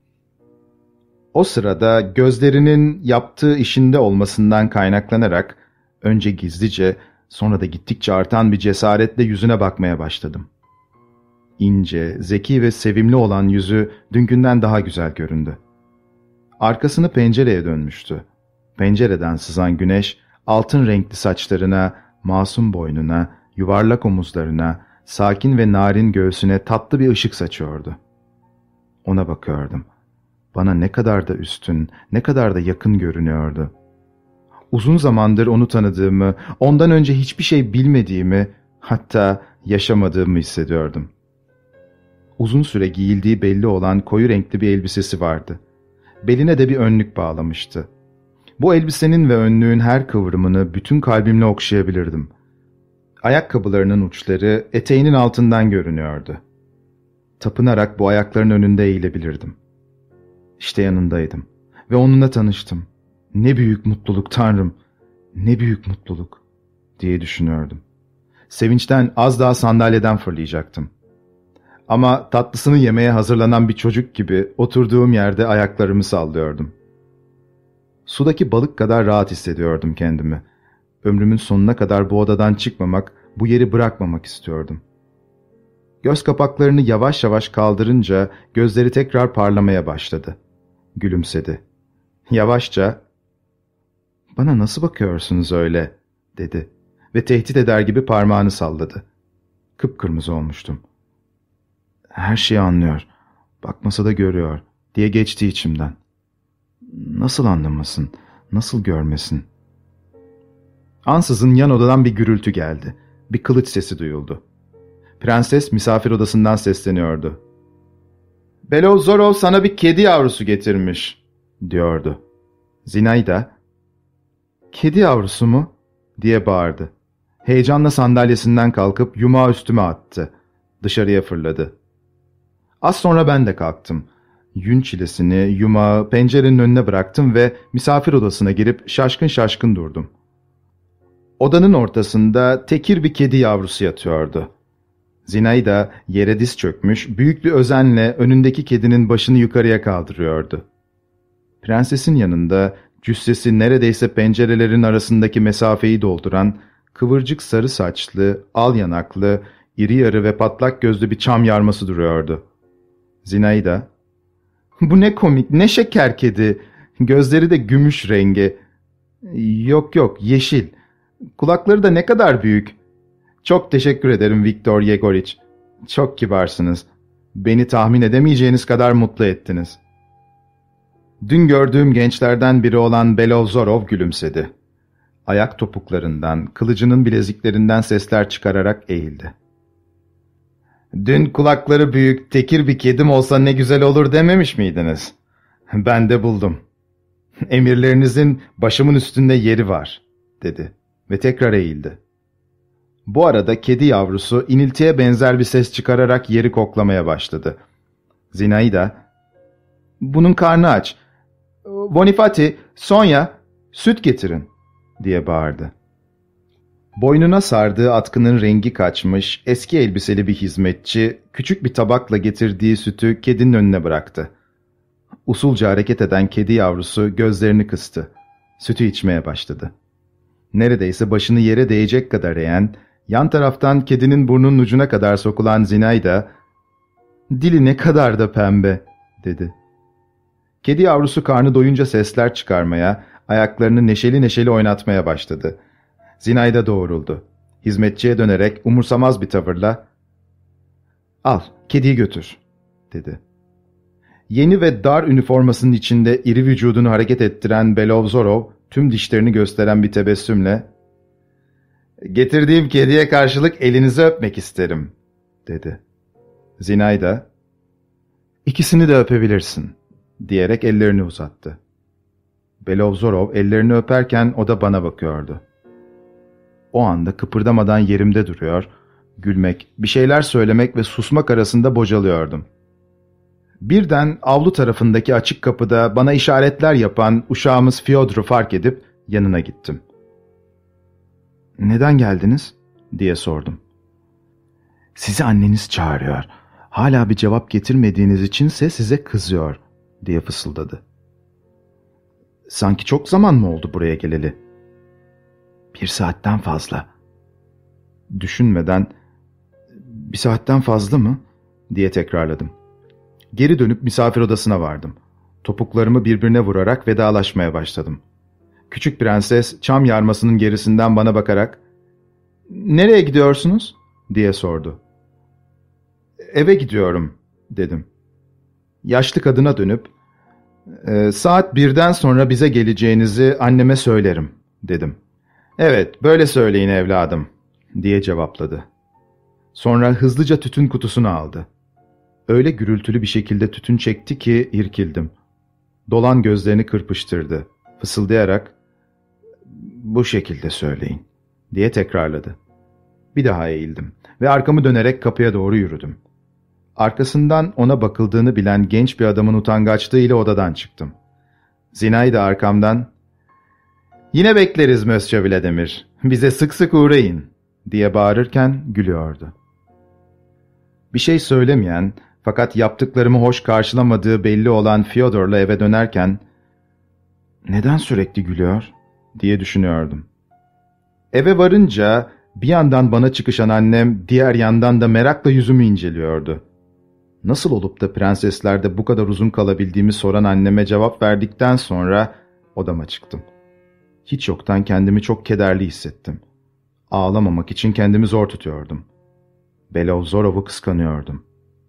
O sırada gözlerinin yaptığı işinde olmasından kaynaklanarak önce gizlice, sonra da gittikçe artan bir cesaretle yüzüne bakmaya başladım. İnce, zeki ve sevimli olan yüzü dünkünden daha güzel göründü. Arkasını pencereye dönmüştü. Pencereden sızan güneş, altın renkli saçlarına, masum boynuna, yuvarlak omuzlarına, sakin ve narin göğsüne tatlı bir ışık saçıyordu. Ona bakıyordum. Bana ne kadar da üstün, ne kadar da yakın görünüyordu. Uzun zamandır onu tanıdığımı, ondan önce hiçbir şey bilmediğimi, hatta yaşamadığımı hissediyordum. Uzun süre giyildiği belli olan koyu renkli bir elbisesi vardı. Beline de bir önlük bağlamıştı. Bu elbisenin ve önlüğün her kıvrımını bütün kalbimle okşayabilirdim. Ayakkabılarının uçları eteğinin altından görünüyordu. Tapınarak bu ayakların önünde eğilebilirdim. İşte yanındaydım ve onunla tanıştım. Ne büyük mutluluk Tanrım, ne büyük mutluluk diye düşünüyordum. Sevinçten az daha sandalyeden fırlayacaktım. Ama tatlısını yemeye hazırlanan bir çocuk gibi oturduğum yerde ayaklarımı sallıyordum. Sudaki balık kadar rahat hissediyordum kendimi. Ömrümün sonuna kadar bu odadan çıkmamak, bu yeri bırakmamak istiyordum. Göz kapaklarını yavaş yavaş kaldırınca gözleri tekrar parlamaya başladı. Gülümsedi. Yavaşça, "Bana nasıl bakıyorsunuz öyle?" dedi ve tehdit eder gibi parmağını salladı. Kıpkırmızı olmuştum. "Her şeyi anlıyor, bakmasa da görüyor," diye geçti içimden. Nasıl anlamasın, nasıl görmesin? Ansızın yan odadan bir gürültü geldi. Bir kılıç sesi duyuldu. Prenses misafir odasından sesleniyordu. "Belozorov sana bir kedi yavrusu getirmiş," diyordu. Zinaida, "Kedi yavrusu mu?" diye bağırdı. Heyecanla sandalyesinden kalkıp yumağı üstüme attı. Dışarıya fırladı. Az sonra ben de kalktım. Yün çilesini, yumağı pencerenin önüne bıraktım ve misafir odasına girip şaşkın şaşkın durdum. Odanın ortasında tekir bir kedi yavrusu yatıyordu. Zinaida yere diz çökmüş, büyük bir özenle önündeki kedinin başını yukarıya kaldırıyordu. Prensesin yanında cüssesi neredeyse pencerelerin arasındaki mesafeyi dolduran, kıvırcık sarı saçlı, al yanaklı, iri yarı ve patlak gözlü bir çam yarması duruyordu. Zinaida, "Bu ne komik, ne şeker kedi. Gözleri de gümüş rengi. Yok yok, yeşil. Kulakları da ne kadar büyük. Çok teşekkür ederim Viktor Yegoriç. Çok kibarsınız. Beni tahmin edemeyeceğiniz kadar mutlu ettiniz." Dün gördüğüm gençlerden biri olan Belozorov gülümsedi. Ayak topuklarından, kılıcının bileziklerinden sesler çıkararak eğildi. "Dün kulakları büyük, tekir bir kedim olsa ne güzel olur dememiş miydiniz? Ben de buldum. Emirlerinizin başımın üstünde yeri var," dedi ve tekrar eğildi. Bu arada kedi yavrusu iniltiye benzer bir ses çıkararak yeri koklamaya başladı. Zinaida, "Bunun karnı aç. Bonifati, Sonya, süt getirin," diye bağırdı. Boynuna sardığı atkının rengi kaçmış, eski elbiseli bir hizmetçi, küçük bir tabakla getirdiği sütü kedinin önüne bıraktı. Usulca hareket eden kedi yavrusu gözlerini kıstı. Sütü içmeye başladı. Neredeyse başını yere değecek kadar eğen, yan taraftan kedinin burnunun ucuna kadar sokulan Zinaida, "Dili ne kadar da pembe," dedi. Kedi yavrusu karnı doyunca sesler çıkarmaya, ayaklarını neşeli neşeli oynatmaya başladı. Zinaida doğruldu. Hizmetçiye dönerek umursamaz bir tavırla, "Al, kediyi götür," dedi. Yeni ve dar üniformasının içinde iri vücudunu hareket ettiren Belozorov, tüm dişlerini gösteren bir tebessümle, "Getirdiğim kediye karşılık elinizi öpmek isterim," dedi. Zinaida, "İkisini de öpebilirsin," diyerek ellerini uzattı. Belozorov ellerini öperken o da bana bakıyordu. O anda kıpırdamadan yerimde duruyor, gülmek, bir şeyler söylemek ve susmak arasında bocalıyordum. Birden avlu tarafındaki açık kapıda bana işaretler yapan uşağımız Fyodor'u fark edip yanına gittim. "Neden geldiniz?" diye sordum. "Sizi anneniz çağırıyor. Hala bir cevap getirmediğiniz içinse size kızıyor," diye fısıldadı. "Sanki çok zaman mı oldu buraya geleli?" "Bir saatten fazla." Düşünmeden, "Bir saatten fazla mı?" diye tekrarladım. Geri dönüp misafir odasına vardım. Topuklarımı birbirine vurarak vedalaşmaya başladım. Küçük prenses çam yarmasının gerisinden bana bakarak, "Nereye gidiyorsunuz?" diye sordu. "Eve gidiyorum," dedim. Yaşlı kadına dönüp, e, "Saat birden sonra bize geleceğinizi anneme söylerim," dedim. "Evet, böyle söyleyin evladım," diye cevapladı. Sonra hızlıca tütün kutusunu aldı. Öyle gürültülü bir şekilde tütün çekti ki irkildim. Dolan gözlerini kırpıştırdı. Fısıldayarak, "Bu şekilde söyleyin," diye tekrarladı. Bir daha eğildim ve arkamı dönerek kapıya doğru yürüdüm. Arkasından ona bakıldığını bilen genç bir adamın utangaçlığıyla odadan çıktım. Zinaida arkamdan, "Yine bekleriz Monsieur Vladimir, bize sık sık uğrayın," diye bağırırken gülüyordu. Bir şey söylemeyen, fakat yaptıklarımı hoş karşılamadığı belli olan Fyodor'la eve dönerken, "Neden sürekli gülüyor?" diye düşünüyordum. Eve varınca bir yandan bana çıkışan annem, diğer yandan da merakla yüzümü inceliyordu. Nasıl olup da prenseslerde bu kadar uzun kalabildiğimi soran anneme cevap verdikten sonra odama çıktım. Hiç yoktan kendimi çok kederli hissettim. Ağlamamak için kendimi zor tutuyordum. Belozorov'u kıskanıyordum.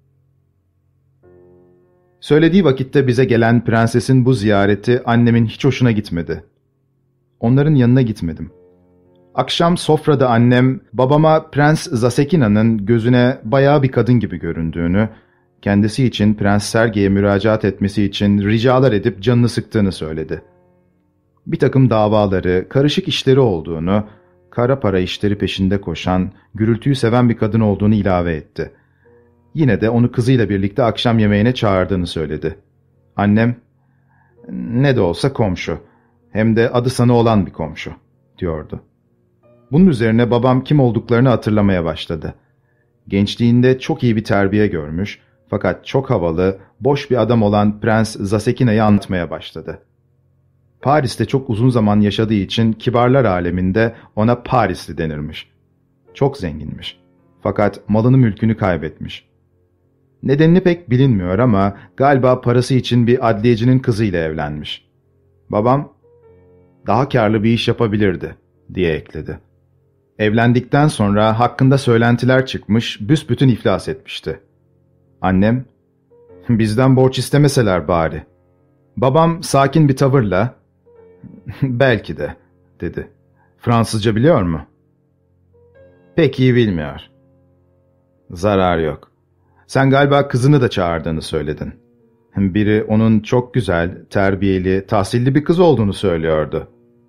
Söylediği vakitte bize gelen prensesin bu ziyareti annemin hiç hoşuna gitmedi. Onların yanına gitmedim. Akşam sofrada annem babama Prens Zasekina'nın gözüne bayağı bir kadın gibi göründüğünü, kendisi için Prens Sergey'e müracaat etmesi için ricalar edip canını sıktığını söyledi. Bir takım davaları, karışık işleri olduğunu, kara para işleri peşinde koşan, gürültüyü seven bir kadın olduğunu ilave etti. Yine de onu kızıyla birlikte akşam yemeğine çağırdığını söyledi. Annem, "Ne de olsa komşu, hem de adı sanı olan bir komşu," diyordu. Bunun üzerine babam kim olduklarını hatırlamaya başladı. Gençliğinde çok iyi bir terbiye görmüş, fakat çok havalı, boş bir adam olan Prens Zasekina'yı anlatmaya başladı. Paris'te çok uzun zaman yaşadığı için kibarlar aleminde ona Parisli denirmiş. Çok zenginmiş. Fakat malını mülkünü kaybetmiş. Nedenini pek bilinmiyor ama galiba parası için bir adliyecinin kızıyla evlenmiş. Babam, "Daha karlı bir iş yapabilirdi," diye ekledi. Evlendikten sonra hakkında söylentiler çıkmış, büsbütün iflas etmişti. Annem, "Bizden borç istemeseler bari." Babam sakin bir tavırla, "Belki de," dedi. "Fransızca biliyor mu?" "Pek iyi bilmiyor." "Zarar yok. Sen galiba kızını da çağırdığını söyledin. Biri onun çok güzel, terbiyeli, tahsilli bir kız olduğunu söylüyordu."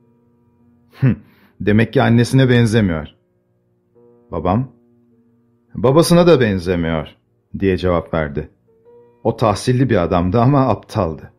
"Demek ki annesine benzemiyor." Babam, "Babasına da benzemiyor," diye cevap verdi. O tahsilli bir adamdı ama aptaldı.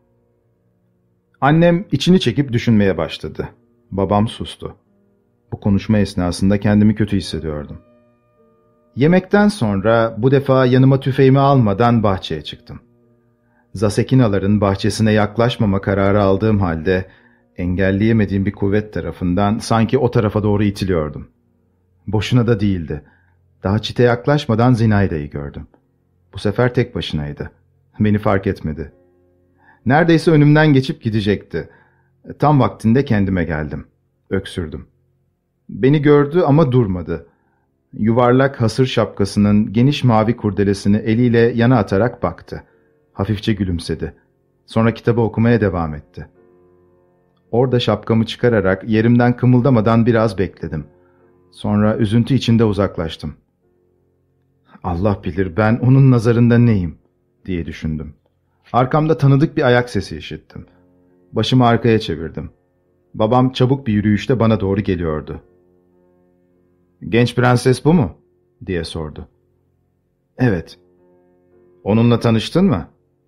Annem içini çekip düşünmeye başladı. Babam sustu. Bu konuşma esnasında kendimi kötü hissediyordum. Yemekten sonra bu defa yanıma tüfeğimi almadan bahçeye çıktım. Zasekinaların bahçesine yaklaşmama kararı aldığım halde engelleyemediğim bir kuvvet tarafından sanki o tarafa doğru itiliyordum. Boşuna da değildi. Daha çite yaklaşmadan Zinayda'yı gördüm. Bu sefer tek başınaydı. Beni fark etmedi. Neredeyse önümden geçip gidecekti. Tam vaktinde kendime geldim. Öksürdüm. Beni gördü ama durmadı. Yuvarlak hasır şapkasının geniş mavi kurdelesini eliyle yana atarak baktı. Hafifçe gülümsedi. Sonra kitabı okumaya devam etti. Orada şapkamı çıkararak yerimden kımıldamadan biraz bekledim. Sonra üzüntü içinde uzaklaştım. Allah bilir ben onun nazarında neyim diye düşündüm. Arkamda tanıdık bir ayak sesi işittim. Başımı arkaya çevirdim. Babam çabuk bir yürüyüşle bana doğru geliyordu. "Genç prenses bu mu?" diye sordu. "Evet." "Onunla tanıştın mı?"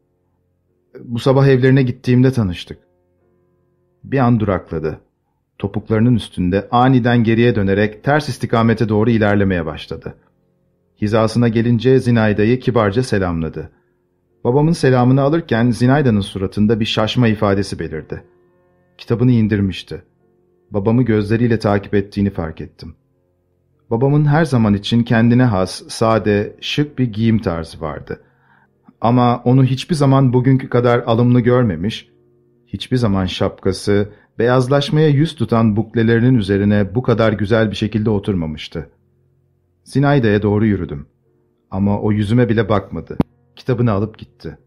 "Bu sabah evlerine gittiğimde tanıştık." Bir an durakladı. Topuklarının üstünde aniden geriye dönerek ters istikamete doğru ilerlemeye başladı. Hizasına gelince Zinayda'yı kibarca selamladı. Babamın selamını alırken Zinayda'nın suratında bir şaşma ifadesi belirdi. Kitabını indirmişti. Babamı gözleriyle takip ettiğini fark ettim. Babamın her zaman için kendine has, sade, şık bir giyim tarzı vardı. Ama onu hiçbir zaman bugünkü kadar alımlı görmemiş, hiçbir zaman şapkası, beyazlaşmaya yüz tutan buklelerinin üzerine bu kadar güzel bir şekilde oturmamıştı. Zinayda'ya doğru yürüdüm. Ama o yüzüme bile bakmadı. Kitabını alıp gitti.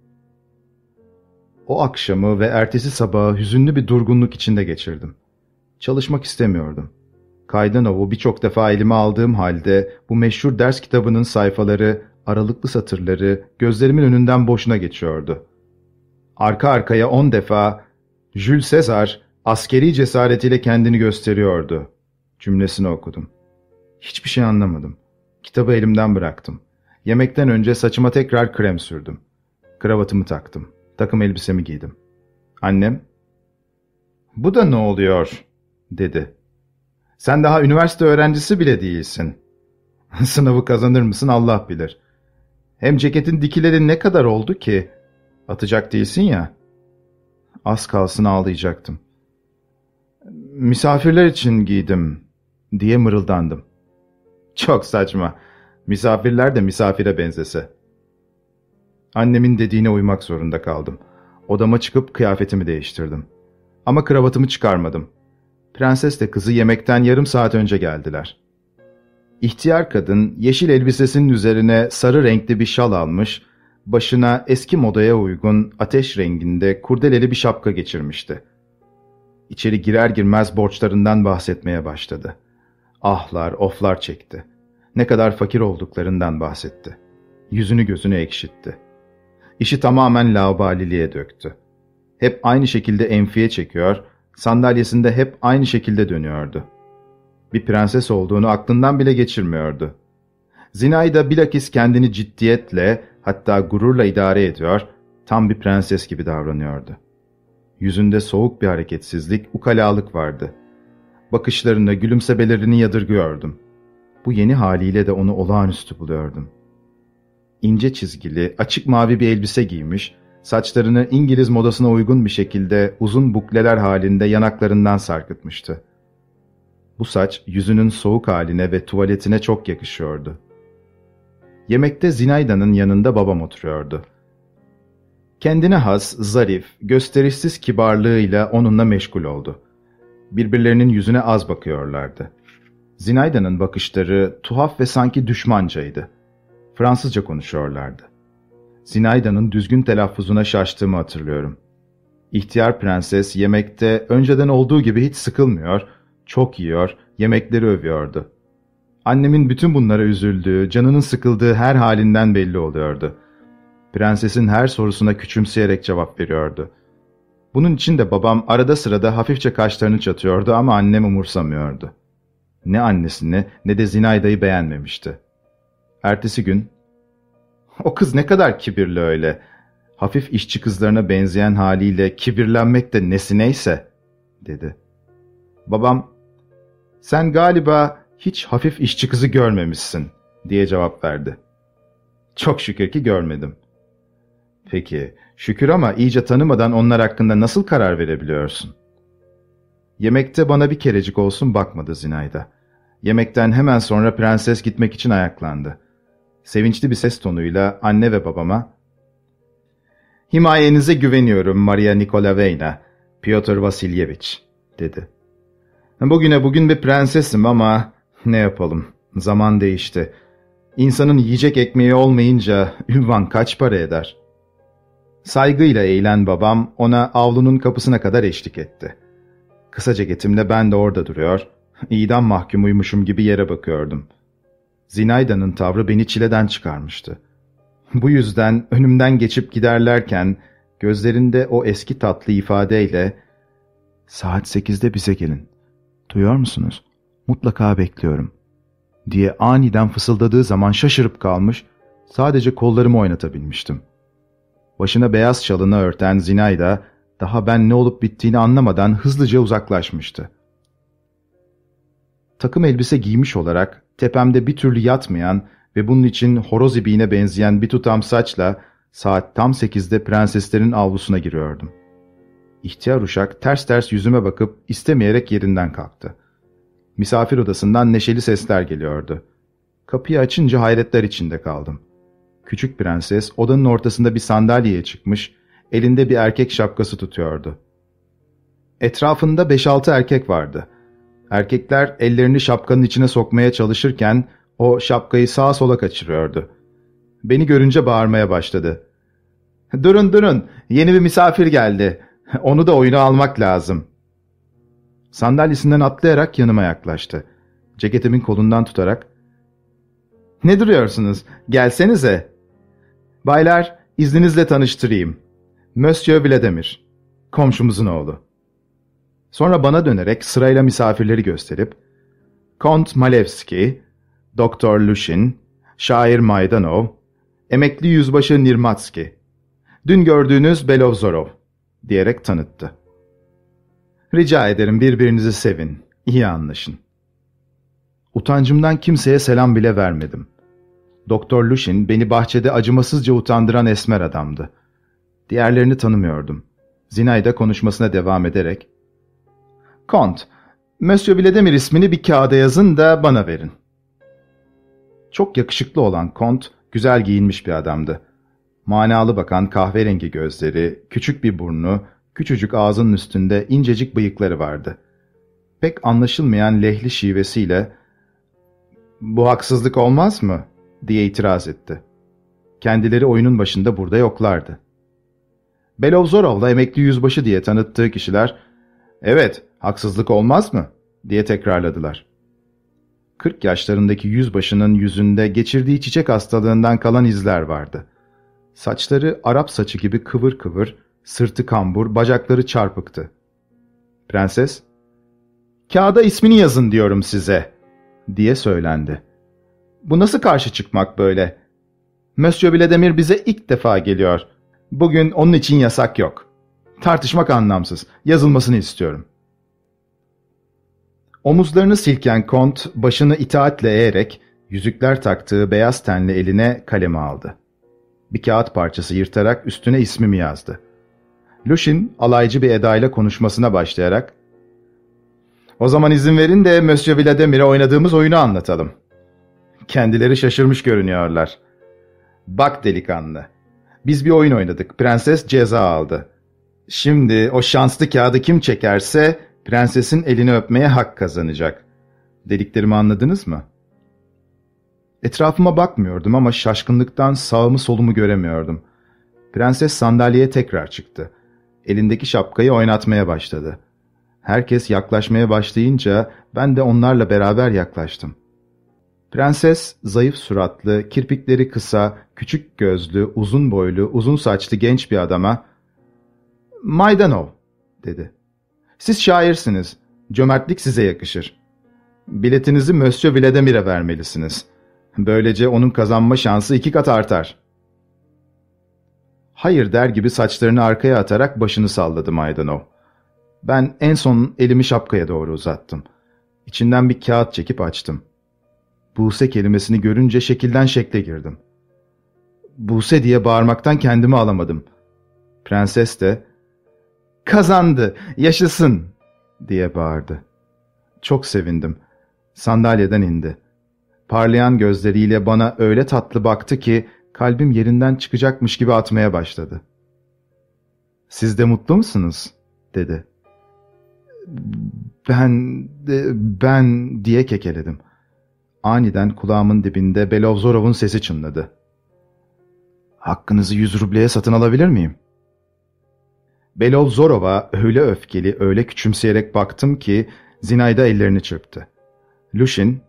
O akşamı ve ertesi sabahı hüzünlü bir durgunluk içinde geçirdim. Çalışmak istemiyordum. Kaydanov'u birçok defa elime aldığım halde bu meşhur ders kitabının sayfaları, aralıklı satırları gözlerimin önünden boşuna geçiyordu. Arka arkaya on defa "Jules Caesar askeri cesaretiyle kendini gösteriyordu" cümlesini okudum. Hiçbir şey anlamadım. Kitabı elimden bıraktım. Yemekten önce saçıma tekrar krem sürdüm. Kravatımı taktım. Takım elbisemi giydim. Annem, "Bu da ne oluyor?" dedi. "Sen daha üniversite öğrencisi bile değilsin. Sınavı kazanır mısın Allah bilir. Hem ceketin dikileri ne kadar oldu ki? Atacak değilsin ya." Az kalsın ağlayacaktım. "Misafirler için giydim," diye mırıldandım. Çok saçma. Misafirler de misafire benzese. Annemin dediğine uymak zorunda kaldım. Odama çıkıp kıyafetimi değiştirdim. Ama kravatımı çıkarmadım. Prensesle kızı yemekten yarım saat önce geldiler. İhtiyar kadın yeşil elbisesinin üzerine sarı renkli bir şal almış, başına eski modaya uygun ateş renginde kurdeleli bir şapka geçirmişti. İçeri girer girmez borçlarından bahsetmeye başladı. Ahlar, oflar çekti. Ne kadar fakir olduklarından bahsetti. Yüzünü gözünü ekşitti. İşi tamamen laubaliliğe döktü. Hep aynı şekilde enfiye çekiyor, sandalyesinde hep aynı şekilde dönüyordu. Bir prenses olduğunu aklından bile geçirmiyordu. Zinayda bilakis kendini ciddiyetle, hatta gururla idare ediyor, tam bir prenses gibi davranıyordu. Yüzünde soğuk bir hareketsizlik, ukalalık vardı. Bakışlarını, gülümsemelerini yadırgıyordum. Bu yeni haliyle de onu olağanüstü buluyordum. İnce çizgili, açık mavi bir elbise giymiş, saçlarını İngiliz modasına uygun bir şekilde uzun bukleler halinde yanaklarından sarkıtmıştı. Bu saç yüzünün soğuk haline ve tuvaletine çok yakışıyordu. Yemekte Zinayda'nın yanında babam oturuyordu. Kendine has, zarif, gösterişsiz kibarlığıyla onunla meşgul oldu. Birbirlerinin yüzüne az bakıyorlardı. Zinayda'nın bakışları tuhaf ve sanki düşmancaydı. Fransızca konuşuyorlardı. Zinayda'nın düzgün telaffuzuna şaştığımı hatırlıyorum. İhtiyar prenses yemekte önceden olduğu gibi hiç sıkılmıyor, çok yiyor, yemekleri övüyordu. Annemin bütün bunlara üzüldüğü, canının sıkıldığı her halinden belli oluyordu. Prensesin her sorusuna küçümseyerek cevap veriyordu. Bunun için de babam arada sırada hafifçe kaşlarını çatıyordu ama annem umursamıyordu. Ne annesini ne de Zinayda'yı beğenmemişti. Ertesi gün, "O kız ne kadar kibirli öyle. Hafif işçi kızlarına benzeyen haliyle kibirlenmek de nesineyse," dedi. Babam, "Sen galiba hiç hafif işçi kızı görmemişsin," diye cevap verdi. "Çok şükür ki görmedim." "Peki, şükür ama iyice tanımadan onlar hakkında nasıl karar verebiliyorsun?" Yemekte bana bir kerecik olsun bakmadı Zinayda. Yemekten hemen sonra prenses gitmek için ayaklandı. Sevinçli bir ses tonuyla anne ve babama, "Himayenize güveniyorum Maria Nikolayevna, Piotr Vasilyeviç," dedi. "Bugüne bugün bir prensesim ama ne yapalım, zaman değişti. İnsanın yiyecek ekmeği olmayınca ünvan kaç para eder?" Saygıyla eğilen babam ona avlunun kapısına kadar eşlik etti. Kısa ceketimle ben de orada duruyor, idam mahkumuymuşum gibi yere bakıyordum. Zinayda'nın tavrı beni çileden çıkarmıştı. Bu yüzden önümden geçip giderlerken gözlerinde o eski tatlı ifadeyle "Saat sekizde bize gelin. Duyuyor musunuz? Mutlaka bekliyorum," diye aniden fısıldadığı zaman şaşırıp kalmış, sadece kollarımı oynatabilmiştim. Başına beyaz şalını örten Zinayda daha ben ne olup bittiğini anlamadan hızlıca uzaklaşmıştı. Takım elbise giymiş olarak tepemde bir türlü yatmayan ve bunun için horoz ibiğine benzeyen bir tutam saçla saat tam sekizde prenseslerin avlusuna giriyordum. İhtiyar uşak ters ters yüzüme bakıp istemeyerek yerinden kalktı. Misafir odasından neşeli sesler geliyordu. Kapıyı açınca hayretler içinde kaldım. Küçük prenses odanın ortasında bir sandalyeye çıkmış, elinde bir erkek şapkası tutuyordu. Etrafında beş altı erkek vardı. Erkekler ellerini şapkanın içine sokmaya çalışırken o şapkayı sağa sola kaçırıyordu. Beni görünce bağırmaya başladı. "Durun durun, yeni bir misafir geldi. Onu da oyuna almak lazım." Sandalyesinden atlayarak yanıma yaklaştı. Ceketimin kolundan tutarak, "Ne duruyorsunuz? Gelsenize." "Baylar, izninizle tanıştırayım. Monsieur Vladimir, komşumuzun oğlu." Sonra bana dönerek sırayla misafirleri gösterip, "Kont Malevski, Doktor Lushin, şair Maydanov, emekli yüzbaşı Nirmatski, dün gördüğünüz Belovzorov," diyerek tanıttı. "Rica ederim birbirinizi sevin, iyi anlaşın." Utancımdan kimseye selam bile vermedim. Doktor Lushin beni bahçede acımasızca utandıran esmer adamdı. Diğerlerini tanımıyordum. Zinayda konuşmasına devam ederek, "Kont, Monsieur Vladimir ismini bir kağıda yazın da bana verin." Çok yakışıklı olan Kont, güzel giyinmiş bir adamdı. Manalı bakan kahverengi gözleri, küçük bir burnu, küçücük ağzının üstünde incecik bıyıkları vardı. Pek anlaşılmayan lehli şivesiyle, "Bu haksızlık olmaz mı?" diye itiraz etti. Kendileri oyunun başında burada yoklardı. Belovzorov'la emekli yüzbaşı diye tanıttığı kişiler, "Evet, haksızlık olmaz mı?" diye tekrarladılar. Kırk yaşlarındaki yüzbaşının yüzünde geçirdiği çiçek hastalığından kalan izler vardı. Saçları Arap saçı gibi kıvır kıvır, sırtı kambur, bacakları çarpıktı. Prenses, "Kağıda ismini yazın diyorum size," diye söylendi. "Bu nasıl karşı çıkmak böyle? Monsieur Vladimir bize ilk defa geliyor. Bugün onun için yasak yok. Tartışmak anlamsız. Yazılmasını istiyorum." Omuzlarını silken kont başını itaatle eğerek yüzükler taktığı beyaz tenli eline kalemi aldı. Bir kağıt parçası yırtarak üstüne ismimi yazdı. Lushin alaycı bir edayla konuşmasına başlayarak "O zaman izin verin de Monsieur Vladimir'e oynadığımız oyunu anlatalım." Kendileri şaşırmış görünüyorlar. "Bak delikanlı, biz bir oyun oynadık. Prenses ceza aldı. Şimdi o şanslı kağıdı kim çekerse prensesin elini öpmeye hak kazanacak. Dediklerimi anladınız mı?" Etrafıma bakmıyordum ama şaşkınlıktan sağımı solumu göremiyordum. Prenses sandalyeye tekrar çıktı. Elindeki şapkayı oynatmaya başladı. Herkes yaklaşmaya başlayınca ben de onlarla beraber yaklaştım. Prenses, zayıf suratlı, kirpikleri kısa, küçük gözlü, uzun boylu, uzun saçlı genç bir adama "Maydanov," dedi. "Siz şairsiniz. Cömertlik size yakışır. Biletinizi Monsieur Vladimir'e vermelisiniz. Böylece onun kazanma şansı iki kat artar." Hayır der gibi saçlarını arkaya atarak başını salladı Maydanov. Ben en son elimi şapkaya doğru uzattım. İçinden bir kağıt çekip açtım. Buse kelimesini görünce şekilden şekle girdim. Buse diye bağırmaktan kendimi alamadım. Prenses de "Kazandı, yaşasın," diye bağırdı. Çok sevindim. Sandalyeden indi. Parlayan gözleriyle bana öyle tatlı baktı ki kalbim yerinden çıkacakmış gibi atmaya başladı. "Siz de mutlu musunuz?" dedi. Ben, ben diye kekeledim. Aniden kulağımın dibinde Belovzorov'un sesi çınladı. "Hakkınızı yüz rubleye satın alabilir miyim?" Belovzorov'a öyle öfkeli, öyle küçümseyerek baktım ki Zinayda ellerini çırptı. Lushin,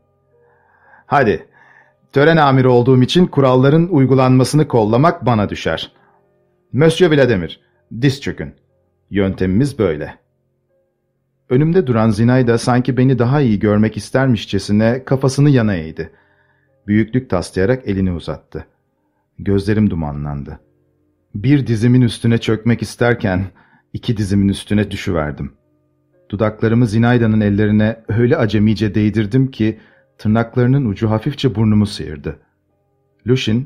"Hadi, tören amiri olduğum için kuralların uygulanmasını kollamak bana düşer. Monsieur Vladimir, diz çökün. Yöntemimiz böyle." Önümde duran Zinayda sanki beni daha iyi görmek istermişçesine kafasını yana eğdi. Büyüklük taslayarak elini uzattı. Gözlerim dumanlandı. Bir dizimin üstüne çökmek isterken iki dizimin üstüne düşüverdim. Dudaklarımı Zinayda'nın ellerine öyle acemice değdirdim ki tırnaklarının ucu hafifçe burnumu sıyırdı. Lushin,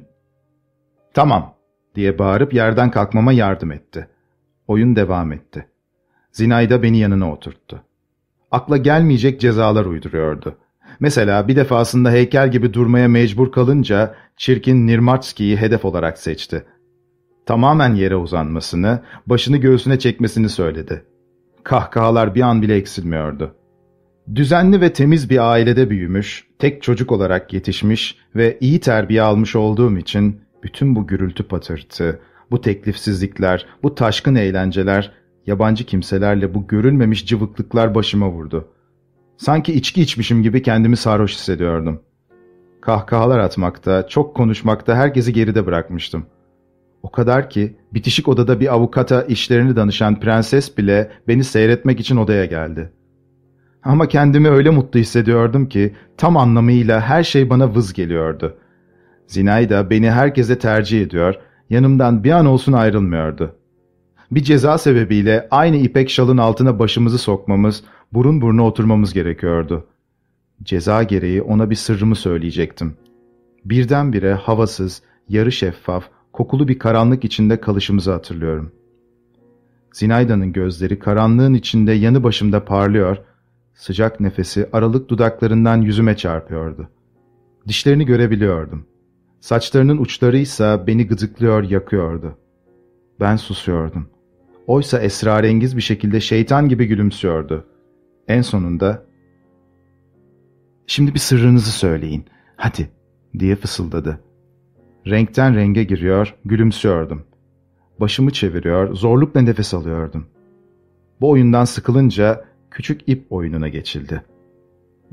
"Tamam," diye bağırıp yerden kalkmama yardım etti. Oyun devam etti. Zinayda beni yanına oturttu. Akla gelmeyecek cezalar uyduruyordu. Mesela bir defasında heykel gibi durmaya mecbur kalınca çirkin Nirmatski'yi hedef olarak seçti. Tamamen yere uzanmasını, başını göğsüne çekmesini söyledi. Kahkahalar bir an bile eksilmiyordu. Düzenli ve temiz bir ailede büyümüş, tek çocuk olarak yetişmiş ve iyi terbiye almış olduğum için bütün bu gürültü patırtı, bu teklifsizlikler, bu taşkın eğlenceler, yabancı kimselerle bu görülmemiş cıvıklıklar başıma vurdu. Sanki içki içmişim gibi kendimi sarhoş hissediyordum. Kahkahalar atmakta, çok konuşmakta herkesi geride bırakmıştım. O kadar ki bitişik odada bir avukata işlerini danışan prenses bile beni seyretmek için odaya geldi. Ama kendimi öyle mutlu hissediyordum ki tam anlamıyla her şey bana vız geliyordu. Zinayda beni herkese tercih ediyor, yanımdan bir an olsun ayrılmıyordu. Bir ceza sebebiyle aynı ipek şalın altına başımızı sokmamız, burun buruna oturmamız gerekiyordu. Ceza gereği ona bir sırrımı söyleyecektim. Birdenbire havasız, yarı şeffaf, kokulu bir karanlık içinde kalışımızı hatırlıyorum. Zinayda'nın gözleri karanlığın içinde yanı başımda parlıyor, sıcak nefesi aralık dudaklarından yüzüme çarpıyordu. Dişlerini görebiliyordum. Saçlarının uçlarıysa beni gıdıklıyor, yakıyordu. Ben susuyordum. Oysa esrarengiz bir şekilde şeytan gibi gülümsüyordu. En sonunda, "Şimdi bir sırrınızı söyleyin, hadi," diye fısıldadı. Renkten renge giriyor, gülümsüyordum. Başımı çeviriyor, zorlukla nefes alıyordum. Bu oyundan sıkılınca küçük ip oyununa geçildi.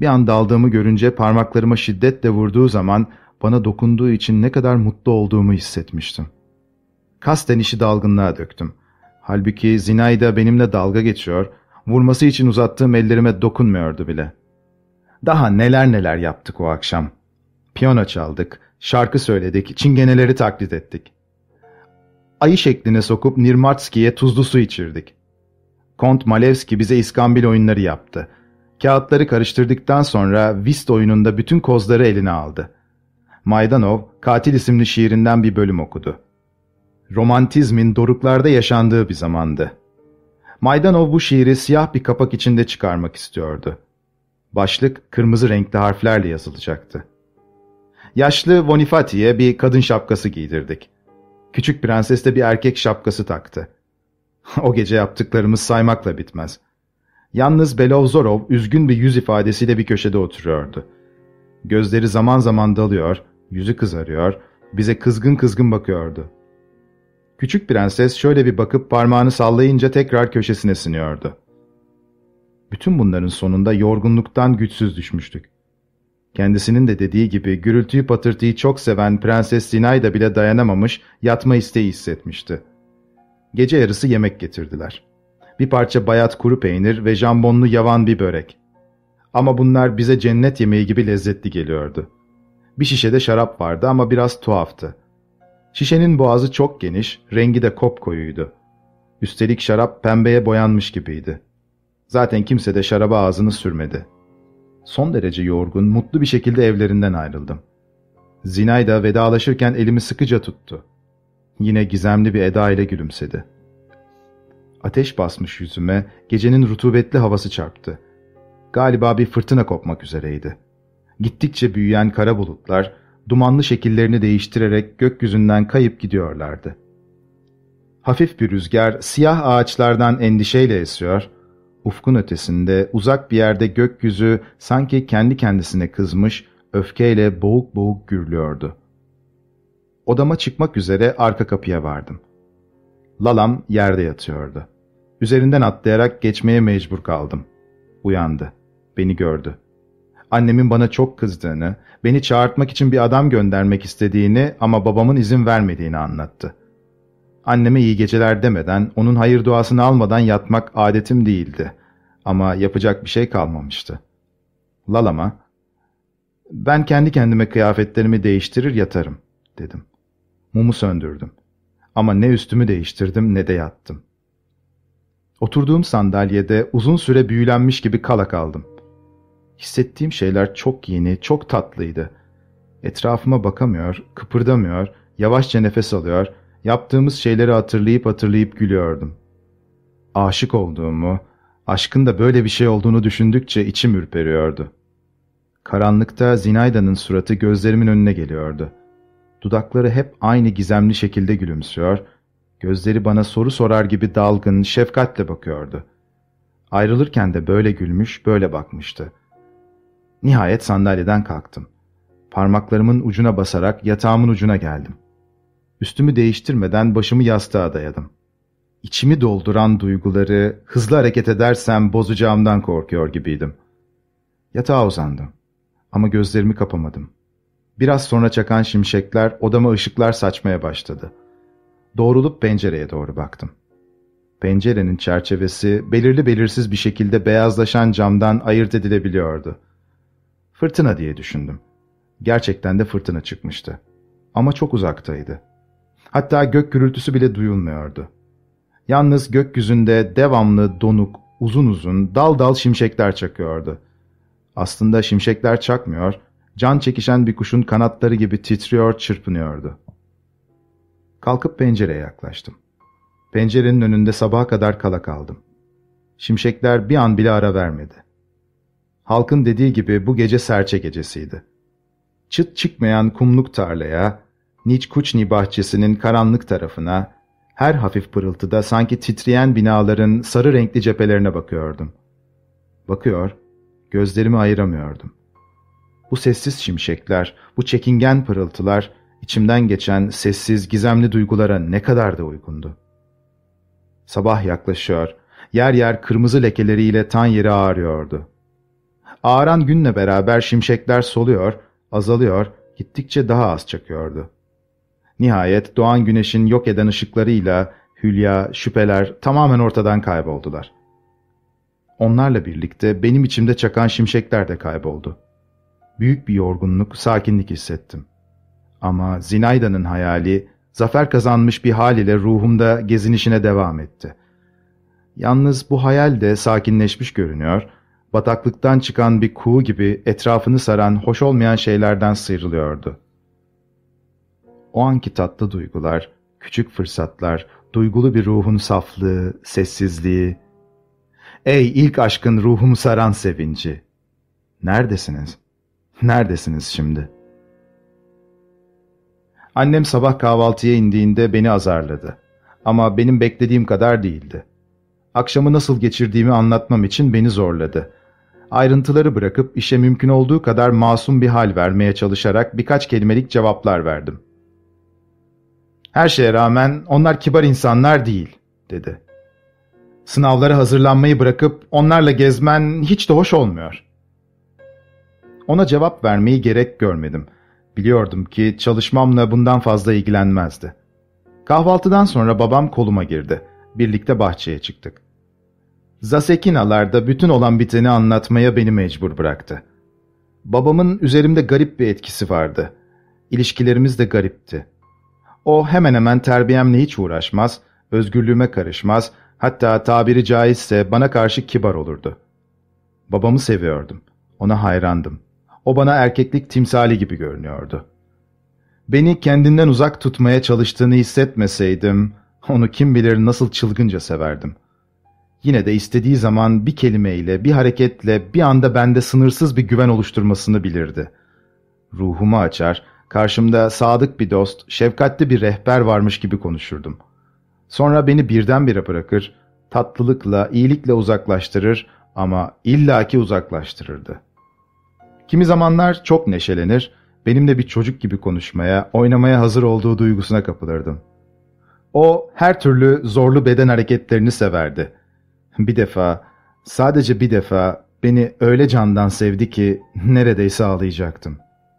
Bir an daldığımı görünce parmaklarıma şiddetle vurduğu zaman bana dokunduğu için ne kadar mutlu olduğumu hissetmiştim. Kasten işi dalgınlığa döktüm. Halbuki Zinaida benimle dalga geçiyor, vurması için uzattığım ellerime dokunmuyordu bile. Daha neler neler yaptık o akşam. Piyano çaldık, şarkı söyledik, çingeneleri taklit ettik. Ayı şekline sokup Nirmatski'ye tuzlu su içirdik. Kont Malevski bize iskambil oyunları yaptı. Kağıtları karıştırdıktan sonra whist oyununda bütün kozları eline aldı. Maydanov, Katil isimli şiirinden bir bölüm okudu. Romantizmin doruklarda yaşandığı bir zamandı. Maydanov bu şiiri siyah bir kapak içinde çıkarmak istiyordu. Başlık kırmızı renkli harflerle yazılacaktı. Yaşlı Vonifati'ye bir kadın şapkası giydirdik. Küçük prenses de bir erkek şapkası taktı. O gece yaptıklarımız saymakla bitmez. Yalnız Belovzorov üzgün bir yüz ifadesiyle bir köşede oturuyordu. Gözleri zaman zaman dalıyor, yüzü kızarıyor, bize kızgın kızgın bakıyordu. Küçük prenses şöyle bir bakıp parmağını sallayınca tekrar köşesine siniyordu. Bütün bunların sonunda yorgunluktan güçsüz düşmüştük. Kendisinin de dediği gibi gürültüyü patırtıyı çok seven Prenses Zinaida bile dayanamamış, yatma isteği hissetmişti. Gece yarısı yemek getirdiler. Bir parça bayat kuru peynir ve jambonlu yavan bir börek. Ama bunlar bize cennet yemeği gibi lezzetli geliyordu. Bir şişede şarap vardı ama biraz tuhaftı. Şişenin boğazı çok geniş, rengi de kopkoyuydu. Üstelik şarap pembeye boyanmış gibiydi. Zaten kimse de şaraba ağzını sürmedi. Son derece yorgun, mutlu bir şekilde evlerinden ayrıldım. Zinaida vedalaşırken elimi sıkıca tuttu. Yine gizemli bir eda ile gülümsedi. Ateş basmış yüzüme, gecenin rutubetli havası çarptı. Galiba bir fırtına kopmak üzereydi. Gittikçe büyüyen kara bulutlar, dumanlı şekillerini değiştirerek gökyüzünden kayıp gidiyorlardı. Hafif bir rüzgar, siyah ağaçlardan endişeyle esiyor, ufkun ötesinde, uzak bir yerde gökyüzü sanki kendi kendisine kızmış, öfkeyle boğuk boğuk gürlüyordu. Odama çıkmak üzere arka kapıya vardım. Lalam yerde yatıyordu. Üzerinden atlayarak geçmeye mecbur kaldım. Uyandı. Beni gördü. Annemin bana çok kızdığını, beni çağırtmak için bir adam göndermek istediğini ama babamın izin vermediğini anlattı. Anneme iyi geceler demeden, onun hayır duasını almadan yatmak adetim değildi. Ama yapacak bir şey kalmamıştı. Lalama, "Ben kendi kendime kıyafetlerimi değiştirir yatarım," dedim. Mumu söndürdüm. Ama ne üstümü değiştirdim ne de yattım. Oturduğum sandalyede uzun süre büyülenmiş gibi kala kaldım. Hissettiğim şeyler çok yeni, çok tatlıydı. Etrafıma bakamıyor, kıpırdamıyor, yavaşça nefes alıyor, yaptığımız şeyleri hatırlayıp hatırlayıp gülüyordum. Aşık olduğumu, aşkın da böyle bir şey olduğunu düşündükçe içim ürperiyordu. Karanlıkta Zinaida'nın suratı gözlerimin önüne geliyordu. Dudakları hep aynı gizemli şekilde gülümsüyor, gözleri bana soru sorar gibi dalgın, şefkatle bakıyordu. Ayrılırken de böyle gülmüş, böyle bakmıştı. Nihayet sandalyeden kalktım. Parmaklarımın ucuna basarak yatağımın ucuna geldim. Üstümü değiştirmeden başımı yastığa dayadım. İçimi dolduran duyguları hızlı hareket edersem bozacağımdan korkuyor gibiydim. Yatağa uzandım. Ama gözlerimi kapamadım. Biraz sonra çakan şimşekler odama ışıklar saçmaya başladı. Doğrulup pencereye doğru baktım. Pencerenin çerçevesi belirli belirsiz bir şekilde beyazlaşan camdan ayırt edilebiliyordu. Fırtına diye düşündüm. Gerçekten de fırtına çıkmıştı. Ama çok uzaktaydı. Hatta gök gürültüsü bile duyulmuyordu. Yalnız gökyüzünde devamlı donuk, uzun uzun, dal dal şimşekler çakıyordu. Aslında şimşekler çakmıyor, can çekişen bir kuşun kanatları gibi titriyor, çırpınıyordu. Kalkıp pencereye yaklaştım. Pencerenin önünde sabaha kadar kala kaldım. Şimşekler bir an bile ara vermedi. Halkın dediği gibi bu gece serçe gecesiydi. Çıt çıkmayan kumluk tarlaya, Niçkuçni bahçesinin karanlık tarafına, her hafif pırıltıda sanki titreyen binaların sarı renkli cephelerine bakıyordum. Bakıyor, gözlerimi ayıramıyordum. Bu sessiz şimşekler, bu çekingen pırıltılar, içimden geçen sessiz, gizemli duygulara ne kadar da uygundu. Sabah yaklaşıyor, yer yer kırmızı lekeleriyle tan yeri ağrıyordu. Ağaran günle beraber şimşekler soluyor, azalıyor, gittikçe daha az çakıyordu. Nihayet doğan güneşin yok eden ışıklarıyla hülya, şüpheler tamamen ortadan kayboldular. Onlarla birlikte benim içimde çakan şimşekler de kayboldu. Büyük bir yorgunluk, sakinlik hissettim. Ama Zinayda'nın hayali, zafer kazanmış bir hal ile ruhumda gezinişine devam etti. Yalnız bu hayal de sakinleşmiş görünüyor, bataklıktan çıkan bir kuğu gibi etrafını saran hoş olmayan şeylerden sıyrılıyordu. O anki tatlı duygular, küçük fırsatlar, duygulu bir ruhun saflığı, sessizliği. Ey ilk aşkın ruhumu saran sevinci! Neredesiniz? Neredesiniz şimdi? Annem sabah kahvaltıya indiğinde beni azarladı. Ama benim beklediğim kadar değildi. Akşamı nasıl geçirdiğimi anlatmam için beni zorladı. Ayrıntıları bırakıp işe mümkün olduğu kadar masum bir hal vermeye çalışarak birkaç kelimelik cevaplar verdim. Her şeye rağmen onlar kibar insanlar değil, dedi. Sınavlara hazırlanmayı bırakıp onlarla gezmen hiç de hoş olmuyor. Ona cevap vermeyi gerek görmedim. Biliyordum ki çalışmamla bundan fazla ilgilenmezdi. Kahvaltıdan sonra babam koluma girdi. Birlikte bahçeye çıktık. Zasekinalarda bütün olan biteni anlatmaya beni mecbur bıraktı. Babamın üzerimde garip bir etkisi vardı. İlişkilerimiz de garipti. O hemen hemen terbiyemle hiç uğraşmaz, özgürlüğüme karışmaz, hatta tabiri caizse bana karşı kibar olurdu. Babamı seviyordum, ona hayrandım. O bana erkeklik timsali gibi görünüyordu. Beni kendinden uzak tutmaya çalıştığını hissetmeseydim, onu kim bilir nasıl çılgınca severdim. Yine de istediği zaman bir kelimeyle, bir hareketle bir anda bende sınırsız bir güven oluşturmasını bilirdi. Ruhumu açar, karşımda sadık bir dost, şefkatli bir rehber varmış gibi konuşurdum. Sonra beni birdenbire bırakır, tatlılıkla, iyilikle uzaklaştırır ama illaki uzaklaştırırdı. Kimi zamanlar çok neşelenir, benimle bir çocuk gibi konuşmaya, oynamaya hazır olduğu duygusuna kapılırdım. O her türlü zorlu beden hareketlerini severdi. Bir defa, sadece bir defa beni öyle candan sevdi ki neredeyse ağlayacaktım.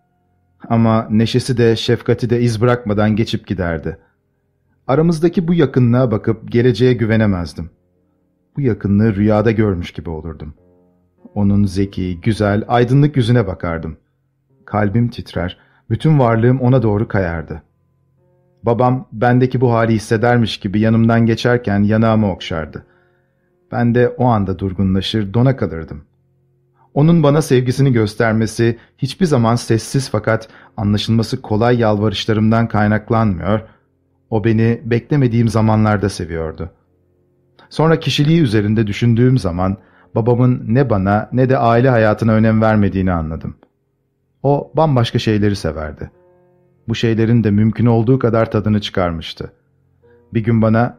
Ama neşesi de şefkati de iz bırakmadan geçip giderdi. Aramızdaki bu yakınlığa bakıp geleceğe güvenemezdim. Bu yakınlığı rüyada görmüş gibi olurdum. Onun zeki, güzel, aydınlık yüzüne bakardım. Kalbim titrer, bütün varlığım ona doğru kayardı. Babam bendeki bu hali hissedermiş gibi yanımdan geçerken yanağımı okşardı. Ben de o anda durgunlaşır, dona kalırdım. Onun bana sevgisini göstermesi hiçbir zaman sessiz fakat anlaşılması kolay yalvarışlarımdan kaynaklanmıyor, o beni beklemediğim zamanlarda seviyordu. Sonra kişiliği üzerinde düşündüğüm zaman babamın ne bana ne de aile hayatına önem vermediğini anladım. O bambaşka şeyleri severdi. Bu şeylerin de mümkün olduğu kadar tadını çıkarmıştı. Bir gün bana,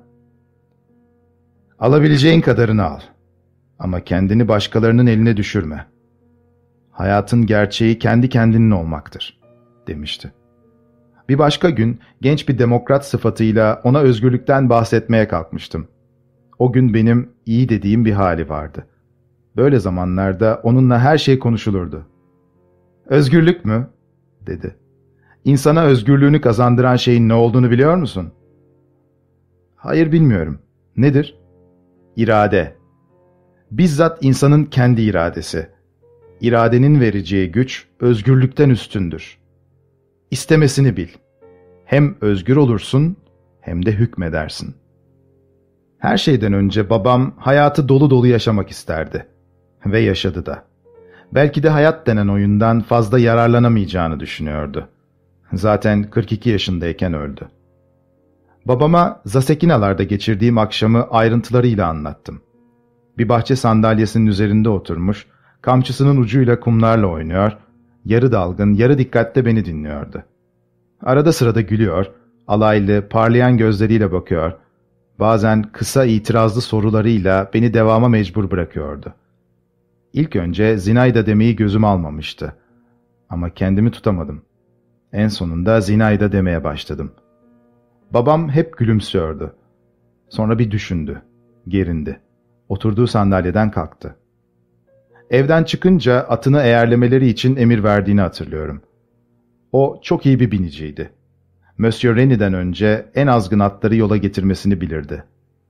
"Alabileceğin kadarını al. Ama kendini başkalarının eline düşürme. Hayatın gerçeği kendi kendinin olmaktır," demişti. Bir başka gün genç bir demokrat sıfatıyla ona özgürlükten bahsetmeye kalkmıştım. O gün benim iyi dediğim bir hali vardı. Böyle zamanlarda onunla her şey konuşulurdu. "Özgürlük mü?" dedi. "İnsana özgürlüğünü kazandıran şeyin ne olduğunu biliyor musun?" "Hayır, bilmiyorum. Nedir?" "İrade. Bizzat insanın kendi iradesi. İradenin vereceği güç özgürlükten üstündür. İstemesini bil. Hem özgür olursun hem de hükmedersin." Her şeyden önce babam hayatı dolu dolu yaşamak isterdi. Ve yaşadı da. Belki de hayat denen oyundan fazla yararlanamayacağını düşünüyordu. Zaten kırk iki yaşındayken öldü. Babama Zasekinalarda geçirdiğim akşamı ayrıntılarıyla anlattım. Bir bahçe sandalyesinin üzerinde oturmuş, kamçısının ucuyla kumlarla oynuyor, yarı dalgın, yarı dikkatle beni dinliyordu. Arada sırada gülüyor, alaylı, parlayan gözleriyle bakıyor, bazen kısa itirazlı sorularıyla beni devama mecbur bırakıyordu. İlk önce Zinayda demeyi gözüm almamıştı. Ama kendimi tutamadım. En sonunda Zinayda demeye başladım. Babam hep gülümsüyordu. Sonra bir düşündü, gerindi. Oturduğu sandalyeden kalktı. Evden çıkınca atını eğerlemeleri için emir verdiğini hatırlıyorum. O çok iyi bir biniciydi. Monsieur Rennie'den önce en azgın atları yola getirmesini bilirdi.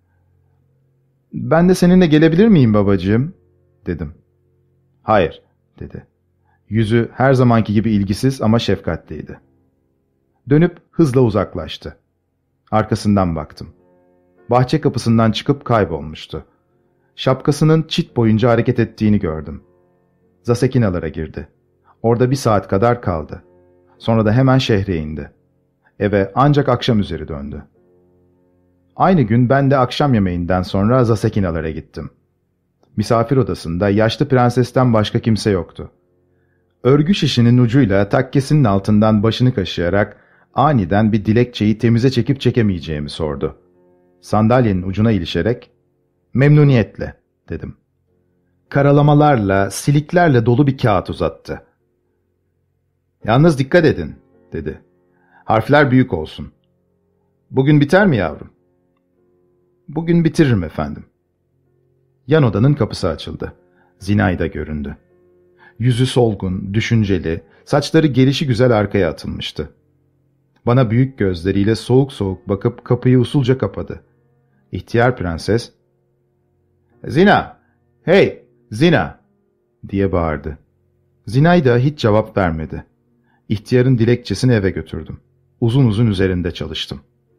"Ben de seninle gelebilir miyim babacığım?" dedim. "Hayır," dedi. Yüzü her zamanki gibi ilgisiz ama şefkatliydi. Dönüp hızla uzaklaştı. Arkasından baktım. Bahçe kapısından çıkıp kaybolmuştu. Şapkasının çit boyunca hareket ettiğini gördüm. Zasekinalara girdi. Orada bir saat kadar kaldı. Sonra da hemen şehre indi. Eve ancak akşam üzeri döndü. Aynı gün ben de akşam yemeğinden sonra Zasekinalara gittim. Misafir odasında yaşlı prensesten başka kimse yoktu. Örgü şişinin ucuyla takkesinin altından başını kaşıyarak aniden bir dilekçeyi temize çekip çekemeyeceğimi sordu. Sandalyenin ucuna ilişerek, "Memnuniyetle," dedim. Karalamalarla, siliklerle dolu bir kağıt uzattı. "Yalnız dikkat edin," dedi. "Harfler büyük olsun." "Bugün biter mi yavrum?" "Bugün bitiririm efendim." Yan odanın kapısı açıldı. Zinaida göründü. Yüzü solgun, düşünceli, saçları gelişigüzel arkaya atılmıştı. Bana büyük gözleriyle soğuk soğuk bakıp kapıyı usulca kapadı. İhtiyar prenses, "Zina! Hey, Zina!" diye bağırdı. Zinaida hiç cevap vermedi. İhtiyarın dilekçesini eve götürdüm. Uzun uzun üzerinde çalıştım.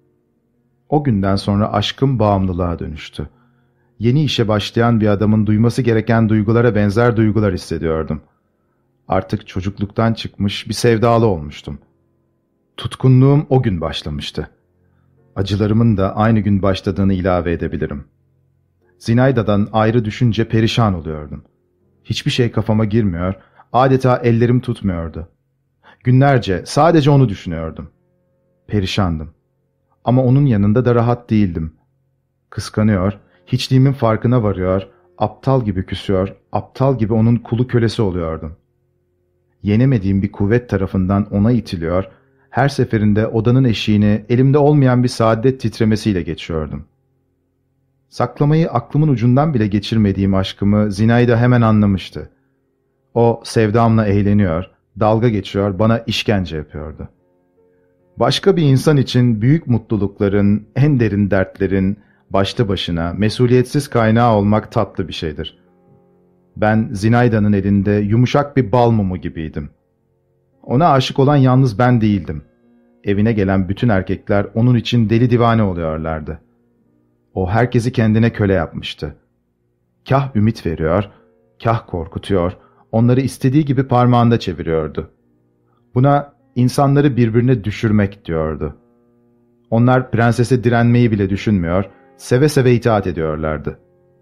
O günden sonra aşkım bağımlılığa dönüştü. Yeni işe başlayan bir adamın duyması gereken duygulara benzer duygular hissediyordum. Artık çocukluktan çıkmış bir sevdalı olmuştum. Tutkunluğum o gün başlamıştı. Acılarımın da aynı gün başladığını ilave edebilirim. Zinaida'dan ayrı düşünce perişan oluyordum. Hiçbir şey kafama girmiyor, adeta ellerim tutmuyordu. Günlerce sadece onu düşünüyordum. Perişandım. Ama onun yanında da rahat değildim. Kıskanıyor, hiçliğimin farkına varıyor, aptal gibi küsüyor, aptal gibi onun kulu kölesi oluyordum. Yenemediğim bir kuvvet tarafından ona itiliyor, her seferinde odanın eşiğini elimde olmayan bir saadet titremesiyle geçiyordum. Saklamayı aklımın ucundan bile geçirmediğim aşkımı Zinaida hemen anlamıştı. O sevdamla eğleniyor, dalga geçiyor, bana işkence yapıyordu. Başka bir insan için büyük mutlulukların, en derin dertlerin, başlı başına, mesuliyetsiz kaynağı olmak tatlı bir şeydir. Ben Zinaida'nın elinde yumuşak bir bal mumu gibiydim. Ona aşık olan yalnız ben değildim. Evine gelen bütün erkekler onun için deli divane oluyorlardı. O herkesi kendine köle yapmıştı. Kah ümit veriyor, kah korkutuyor, onları istediği gibi parmağında çeviriyordu. Buna insanları birbirine düşürmek diyordu. Onlar prensese direnmeyi bile düşünmüyor, seve seve itaat ediyorlardı.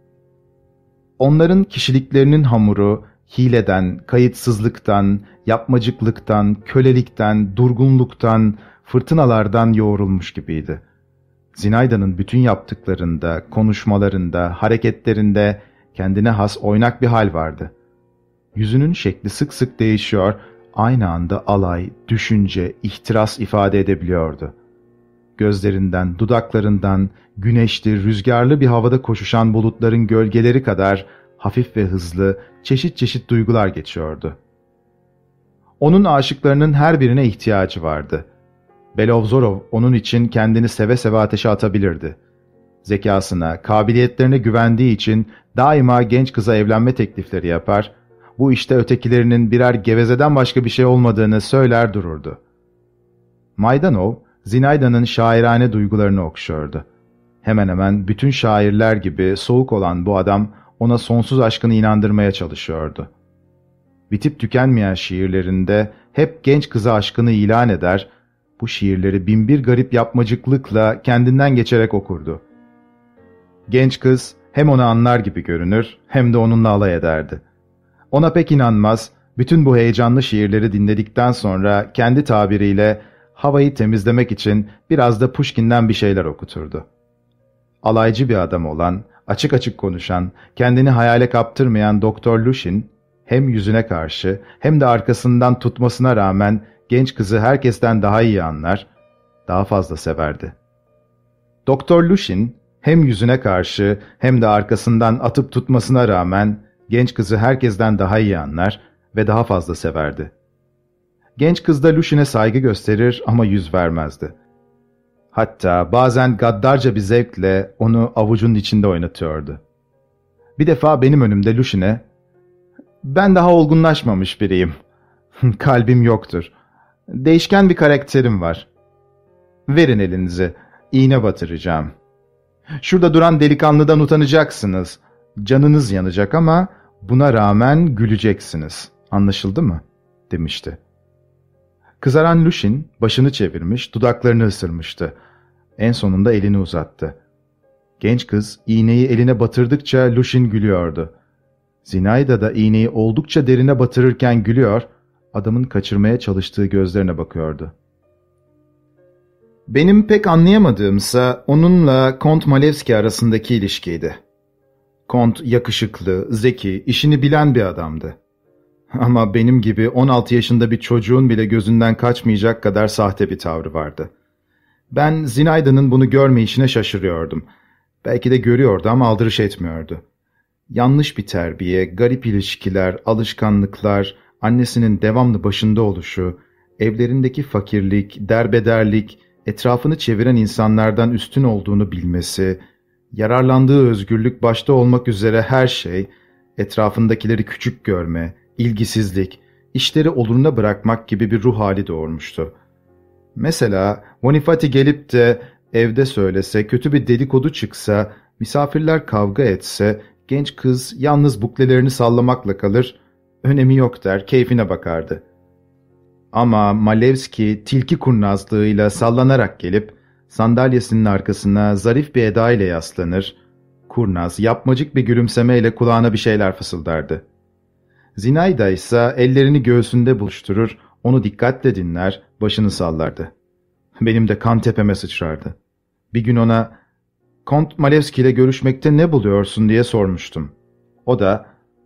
Onların kişiliklerinin hamuru, hileden, kayıtsızlıktan, yapmacıklıktan, kölelikten, durgunluktan, fırtınalardan yoğrulmuş gibiydi. Zinaida'nın bütün yaptıklarında, konuşmalarında, hareketlerinde kendine has oynak bir hal vardı. Yüzünün şekli sık sık değişiyor, aynı anda alay, düşünce, ihtiras ifade edebiliyordu. Gözlerinden, dudaklarından, güneşli, rüzgarlı bir havada koşuşan bulutların gölgeleri kadar hafif ve hızlı, çeşit çeşit duygular geçiyordu. Onun aşıklarının her birine ihtiyacı vardı. Belovzorov onun için kendini seve seve ateşe atabilirdi. Zekasına, kabiliyetlerine güvendiği için daima genç kıza evlenme teklifleri yapar, bu işte ötekilerinin birer gevezeden başka bir şey olmadığını söyler dururdu. Maydanov, Zinaida'nın şairane duygularını okşuyordu. Hemen hemen bütün şairler gibi soğuk olan bu adam ona sonsuz aşkını inandırmaya çalışıyordu. Bitip tükenmeyen şiirlerinde hep genç kıza aşkını ilan eder, bu şiirleri binbir garip yapmacıklıkla kendinden geçerek okurdu. Genç kız hem onu anlar gibi görünür hem de onunla alay ederdi. Ona pek inanmaz, bütün bu heyecanlı şiirleri dinledikten sonra kendi tabiriyle havayı temizlemek için biraz da Pushkin'den bir şeyler okuturdu. Alaycı bir adam olan, açık açık konuşan, kendini hayale kaptırmayan Doktor Lushin, hem yüzüne karşı hem de arkasından tutmasına rağmen genç kızı herkesten daha iyi anlar, daha fazla severdi. Doktor Lushin, hem yüzüne karşı hem de arkasından atıp tutmasına rağmen Genç kızı herkesten daha iyi anlar ve daha fazla severdi. Genç kız da Lucien'e saygı gösterir ama yüz vermezdi. Hatta bazen gaddarca bir zevkle onu avucunun içinde oynatıyordu. Bir defa benim önümde Lucien'e, "Ben daha olgunlaşmamış biriyim. Kalbim yoktur. Değişken bir karakterim var. Verin elinizi, iğne batıracağım. Şurada duran delikanlıdan utanacaksınız. Canınız yanacak ama buna rağmen güleceksiniz. Anlaşıldı mı?" demişti. Kızaran Lucien başını çevirmiş, dudaklarını ısırmıştı. En sonunda elini uzattı. Genç kız iğneyi eline batırdıkça Lucien gülüyordu. Zinaida da iğneyi oldukça derine batırırken gülüyor, adamın kaçırmaya çalıştığı gözlerine bakıyordu. Benim pek anlayamadığımsa onunla Kont Malevski arasındaki ilişkiydi. Kont yakışıklı, zeki, işini bilen bir adamdı. Ama benim gibi on altı yaşında bir çocuğun bile gözünden kaçmayacak kadar sahte bir tavrı vardı. Ben Zinaida'nın bunu görmeyişine şaşırıyordum. Belki de görüyordu ama aldırış etmiyordu. Yanlış bir terbiye, garip ilişkiler, alışkanlıklar, annesinin devamlı başında oluşu, evlerindeki fakirlik, derbederlik, etrafını çeviren insanlardan üstün olduğunu bilmesi, yararlandığı özgürlük başta olmak üzere her şey, etrafındakileri küçük görme, ilgisizlik, işleri oluruna bırakmak gibi bir ruh hali doğurmuştu. Mesela Bonifati gelip de evde söylese, kötü bir dedikodu çıksa, misafirler kavga etse, genç kız yalnız buklelerini sallamakla kalır, önemi yok der, keyfine bakardı. Ama Malevski tilki kurnazlığıyla sallanarak gelip, sandalyesinin arkasına zarif bir eda ile yaslanır, kurnaz, yapmacık bir gülümsemeyle kulağına bir şeyler fısıldardı. Zinaida ise ellerini göğsünde buluşturur, onu dikkatle dinler, başını sallardı. Benim de kan tepeme sıçrardı. Bir gün ona, "Kont Malevski ile görüşmekte ne buluyorsun?" diye sormuştum. O da,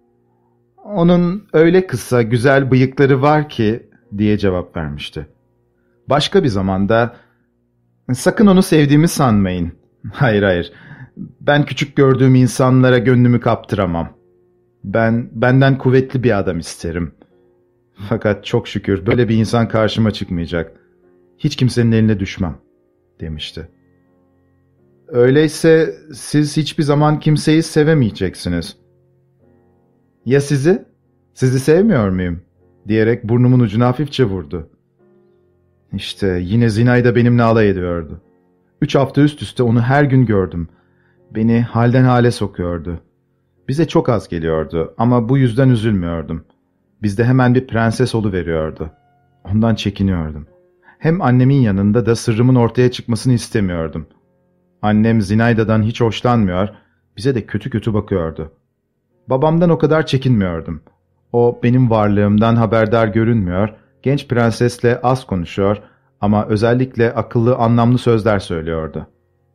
"Onun öyle kısa, güzel bıyıkları var ki," diye cevap vermişti. Başka bir zamanda, "Sakın onu sevdiğimi sanmayın. Hayır hayır, ben küçük gördüğüm insanlara gönlümü kaptıramam. Ben, benden kuvvetli bir adam isterim. Fakat çok şükür böyle bir insan karşıma çıkmayacak. Hiç kimsenin eline düşmem," demişti. "Öyleyse siz hiçbir zaman kimseyi sevemeyeceksiniz." "Ya sizi? Sizi sevmiyor muyum?" diyerek burnumun ucuna hafifçe vurdu. İşte yine Zinaida benimle alay ediyordu. Üç hafta üst üste onu her gün gördüm. Beni halden hale sokuyordu. Bize çok az geliyordu ama bu yüzden üzülmüyordum. Bizde hemen bir prenses oluveriyordu. Ondan çekiniyordum. Hem annemin yanında da sırrımın ortaya çıkmasını istemiyordum. Annem Zinaida'dan hiç hoşlanmıyor, bize de kötü kötü bakıyordu. Babamdan o kadar çekinmiyordum. O benim varlığımdan haberdar görünmüyor, genç prensesle az konuşuyor ama özellikle akıllı, anlamlı sözler söylüyordu.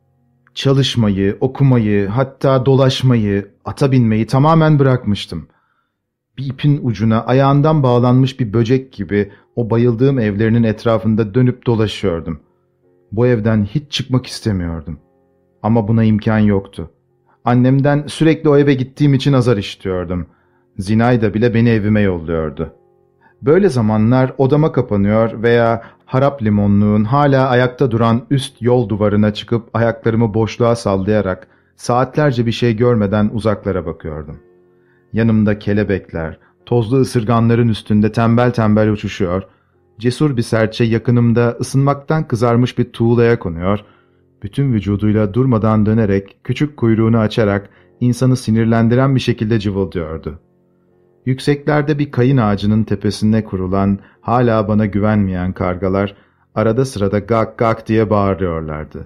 Çalışmayı, okumayı, hatta dolaşmayı, ata binmeyi tamamen bırakmıştım. Bir ipin ucuna ayağından bağlanmış bir böcek gibi o bayıldığım evlerinin etrafında dönüp dolaşıyordum. Bu evden hiç çıkmak istemiyordum. Ama buna imkan yoktu. Annemden sürekli o eve gittiğim için azar işitiyordum. Zinaida bile beni evime yolluyordu. Böyle zamanlar odama kapanıyor veya harap limonluğun hala ayakta duran üst yol duvarına çıkıp ayaklarımı boşluğa sallayarak saatlerce bir şey görmeden uzaklara bakıyordum. Yanımda kelebekler, tozlu ısırganların üstünde tembel tembel uçuşuyor, cesur bir serçe yakınımda ısınmaktan kızarmış bir tuğlaya konuyor, bütün vücuduyla durmadan dönerek, küçük kuyruğunu açarak insanı sinirlendiren bir şekilde cıvıldıyordu. Yükseklerde bir kayın ağacının tepesine kurulan, hala bana güvenmeyen kargalar, arada sırada gak gak diye bağırıyorlardı.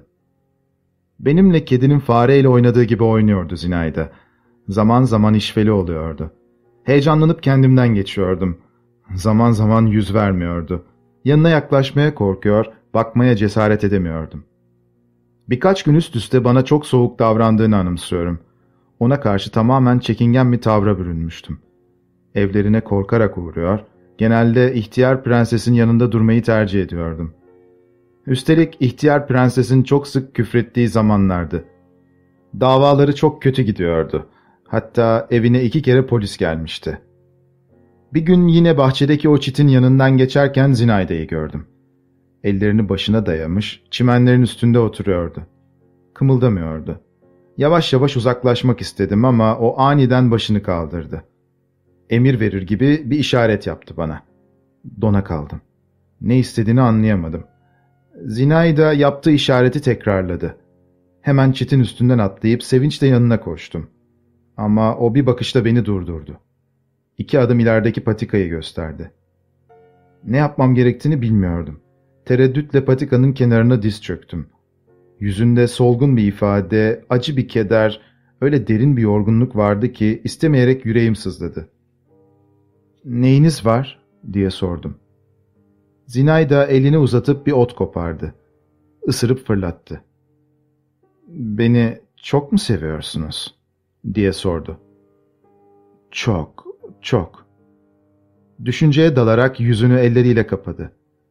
Benimle kedinin fareyle oynadığı gibi oynuyordu Zinaida. Zaman zaman işveli oluyordu. Heyecanlanıp kendimden geçiyordum. Zaman zaman yüz vermiyordu. Yanına yaklaşmaya korkuyor, bakmaya cesaret edemiyordum. Birkaç gün üst üste bana çok soğuk davrandığını anımsıyorum. Ona karşı tamamen çekingen bir tavra bürünmüştüm. Evlerine korkarak uğruyor, genelde ihtiyar prensesin yanında durmayı tercih ediyordum. Üstelik ihtiyar prensesin çok sık küfrettiği zamanlardı. Davaları çok kötü gidiyordu. Hatta evine iki kere polis gelmişti. Bir gün yine bahçedeki o çitin yanından geçerken Zinayda'yı gördüm. Ellerini başına dayamış, çimenlerin üstünde oturuyordu. Kımıldamıyordu. Yavaş yavaş uzaklaşmak istedim ama o aniden başını kaldırdı. Emir verir gibi bir işaret yaptı bana. Dona kaldım. Ne istediğini anlayamadım. Zinayda yaptığı işareti tekrarladı. Hemen çitin üstünden atlayıp sevinçle yanına koştum. Ama o bir bakışta beni durdurdu. İki adım ilerideki patikayı gösterdi. Ne yapmam gerektiğini bilmiyordum. Tereddütle patikanın kenarına diz çöktüm. Yüzünde solgun bir ifade, acı bir keder, öyle derin bir yorgunluk vardı ki istemeyerek yüreğim sızladı. "Neyiniz var?" diye sordum. Zinayda elini uzatıp bir ot kopardı. Isırıp fırlattı. "Beni çok mu seviyorsunuz?" diye sordu. "Çok, çok." Düşünceye dalarak yüzünü elleriyle kapadı.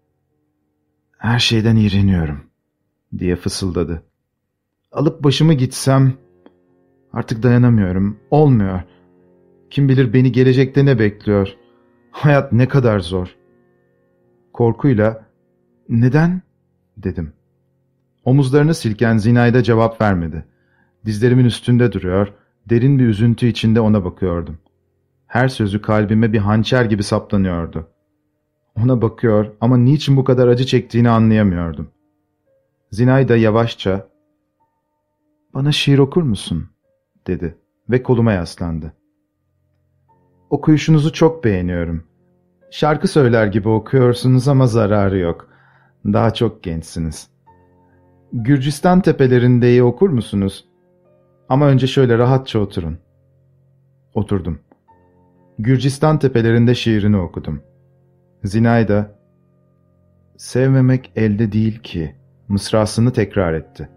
"Her şeyden iğreniyorum," diye fısıldadı. "Alıp başımı gitsem, artık dayanamıyorum, olmuyor. Kim bilir beni gelecekte ne bekliyor. Hayat ne kadar zor." Korkuyla, "Neden?" dedim. Omuzlarını silken Zinayda cevap vermedi. Dizlerimin üstünde duruyor, derin bir üzüntü içinde ona bakıyordum. Her sözü kalbime bir hançer gibi saplanıyordu. Ona bakıyor ama niçin bu kadar acı çektiğini anlayamıyordum. Zinayda yavaşça, "Bana şiir okur musun?" dedi ve koluma yaslandı. "Okuyuşunuzu çok beğeniyorum. Şarkı söyler gibi okuyorsunuz ama zararı yok. Daha çok gençsiniz. Gürcistan tepelerindeyi okur musunuz? Ama önce şöyle rahatça oturun." Oturdum. Gürcistan tepelerinde şiirini okudum. Zinayda, "Sevmemek elde değil ki," mısrasını tekrar etti.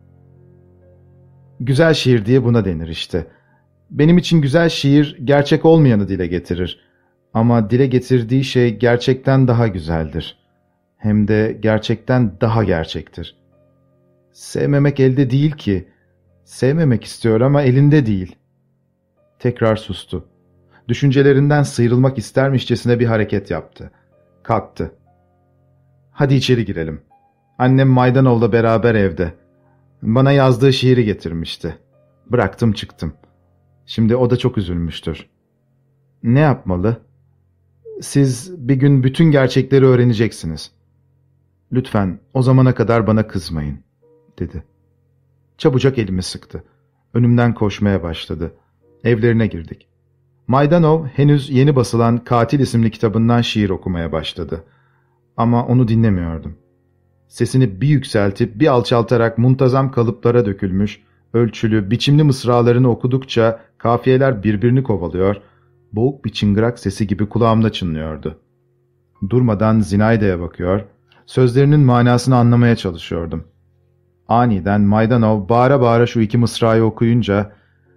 Güzel şiir diye buna denir işte. Benim için güzel şiir gerçek olmayanı dile getirir. Ama dile getirdiği şey gerçekten daha güzeldir. Hem de gerçekten daha gerçektir. Sevmemek elde değil ki. Sevmemek istiyor ama elinde değil. Tekrar sustu. Düşüncelerinden sıyrılmak istermişçesine bir hareket yaptı. Kalktı. "Hadi içeri girelim. Annem Maydanov'la beraber evde. Bana yazdığı şiiri getirmişti. Bıraktım çıktım. Şimdi o da çok üzülmüştür." "Ne yapmalı?" "Siz bir gün bütün gerçekleri öğreneceksiniz. Lütfen o zamana kadar bana kızmayın," dedi. Çabucak elimi sıktı. Önümden koşmaya başladı. Evlerine girdik. Maydanov henüz yeni basılan Katil isimli kitabından şiir okumaya başladı. Ama onu dinlemiyordum. Sesini bir yükseltip bir alçaltarak muntazam kalıplara dökülmüş, ölçülü, biçimli mısralarını okudukça kafiyeler birbirini kovalıyor, boğuk bir çıngırak sesi gibi kulağımda çınlıyordu. Durmadan Zinayda'ya bakıyor, sözlerinin manasını anlamaya çalışıyordum. Aniden Maydanov bağıra bağıra şu iki mısrayı okuyunca,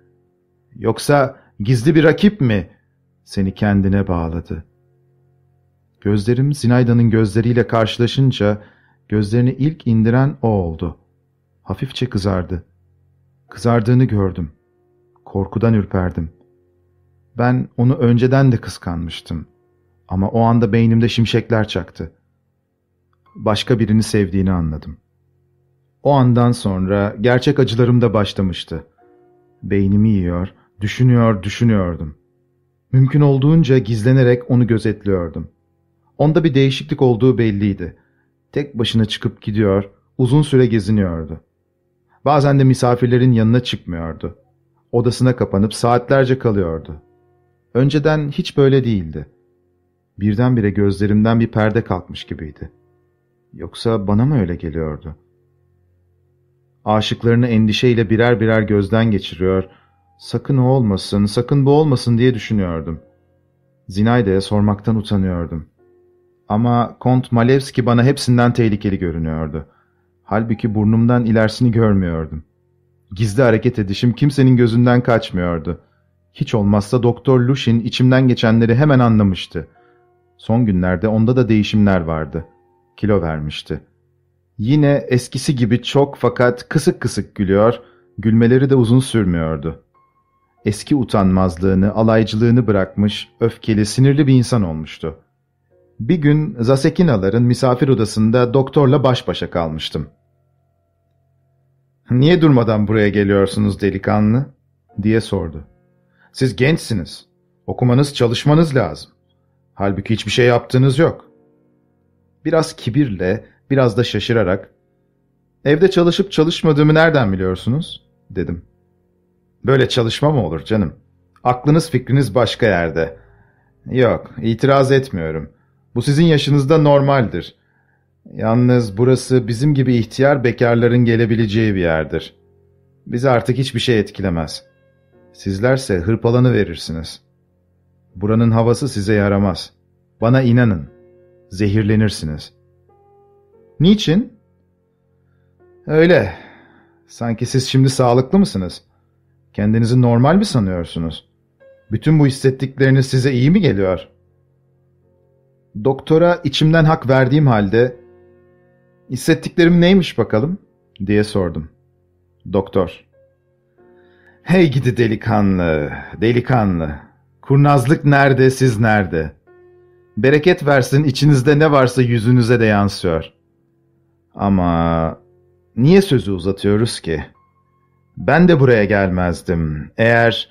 "Yoksa gizli bir rakip mi seni kendine bağladı?" Gözlerim Zinayda'nın gözleriyle karşılaşınca gözlerini ilk indiren o oldu. Hafifçe kızardı. Kızardığını gördüm. Korkudan ürperdim. Ben onu önceden de kıskanmıştım. Ama o anda beynimde şimşekler çaktı. Başka birini sevdiğini anladım. O andan sonra gerçek acılarım da başlamıştı. Beynimi yiyor, düşünüyor, düşünüyordum. Mümkün olduğunca gizlenerek onu gözetliyordum. Onda bir değişiklik olduğu belliydi. Tek başına çıkıp gidiyor, uzun süre geziniyordu. Bazen de misafirlerin yanına çıkmıyordu. Odasına kapanıp saatlerce kalıyordu. Önceden hiç böyle değildi. Birdenbire gözlerimden bir perde kalkmış gibiydi. Yoksa bana mı öyle geliyordu? Aşıklarını endişeyle birer birer gözden geçiriyor, sakın o olmasın, sakın bu olmasın diye düşünüyordum. Zinayda'ya sormaktan utanıyordum. Ama Kont Malevski bana hepsinden tehlikeli görünüyordu. Halbuki burnumdan ilerisini görmüyordum. Gizli hareket edişim kimsenin gözünden kaçmıyordu. Hiç olmazsa Doktor Lushin içimden geçenleri hemen anlamıştı. Son günlerde onda da değişimler vardı. Kilo vermişti. Yine eskisi gibi çok fakat kısık kısık gülüyor, gülmeleri de uzun sürmüyordu. Eski utanmazlığını, alaycılığını bırakmış, öfkeli, sinirli bir insan olmuştu. Bir gün Zasekinaların misafir odasında doktorla baş başa kalmıştım. "Niye durmadan buraya geliyorsunuz delikanlı?" diye sordu. "Siz gençsiniz. Okumanız, çalışmanız lazım. Halbuki hiçbir şey yaptığınız yok." Biraz kibirle, biraz da şaşırarak, "Evde çalışıp çalışmadığımı nereden biliyorsunuz?" dedim. "Böyle çalışma mı olur canım? Aklınız fikriniz başka yerde." "Yok, itiraz etmiyorum. Bu sizin yaşınızda normaldir. Yalnız burası bizim gibi ihtiyar bekarların gelebileceği bir yerdir. Bizi artık hiçbir şey etkilemez. Sizlerse hırpalanı verirsiniz. Buranın havası size yaramaz. Bana inanın. Zehirlenirsiniz." "Niçin?" "Öyle. Sanki siz şimdi sağlıklı mısınız? Kendinizi normal mi sanıyorsunuz? Bütün bu hissettikleriniz size iyi mi geliyor?" Doktora içimden hak verdiğim halde, "Hissettiklerim neymiş bakalım?" diye sordum. Doktor, "Hey gidi delikanlı, delikanlı. Kurnazlık nerede, siz nerede? Bereket versin, içinizde ne varsa yüzünüze de yansıyor. Ama niye sözü uzatıyoruz ki? Ben de buraya gelmezdim. Eğer...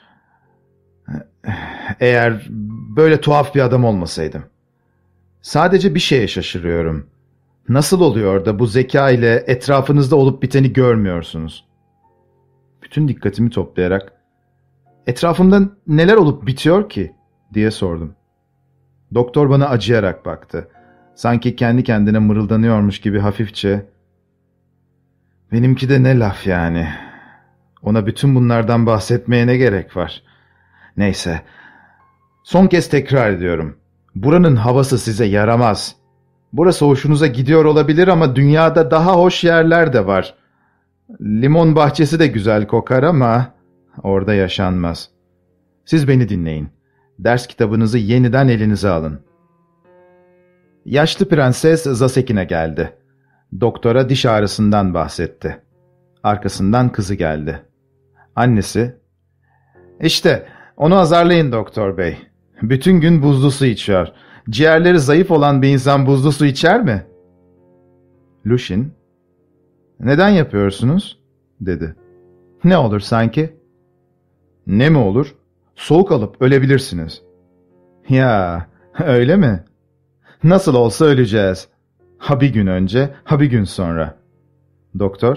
Eğer böyle tuhaf bir adam olmasaydım. Sadece bir şeye şaşırıyorum. Nasıl oluyor da bu zeka ile etrafınızda olup biteni görmüyorsunuz?" Bütün dikkatimi toplayarak, "Etrafımda neler olup bitiyor ki?" diye sordum. Doktor bana acıyarak baktı. Sanki kendi kendine mırıldanıyormuş gibi hafifçe, "Benimki de ne laf yani. Ona bütün bunlardan bahsetmeye ne gerek var? Neyse. Son kez tekrar ediyorum. Buranın havası size yaramaz. Burası hoşunuza gidiyor olabilir ama dünyada daha hoş yerler de var. Limon bahçesi de güzel kokar ama orada yaşanmaz. Siz beni dinleyin. Ders kitabınızı yeniden elinize alın." Yaşlı prenses Zasekine geldi. Doktora diş ağrısından bahsetti. Arkasından kızı geldi. Annesi, "İşte onu azarlayın doktor bey. Bütün gün buzlu su içiyor. Ciğerleri zayıf olan bir insan buzlu su içer mi?" Lushin, "Neden yapıyorsunuz?" dedi. "Ne olur sanki?" "Ne mi olur? Soğuk alıp ölebilirsiniz." "Ya, öyle mi? Nasıl olsa öleceğiz. Ha bir gün önce, ha bir gün sonra." Doktor,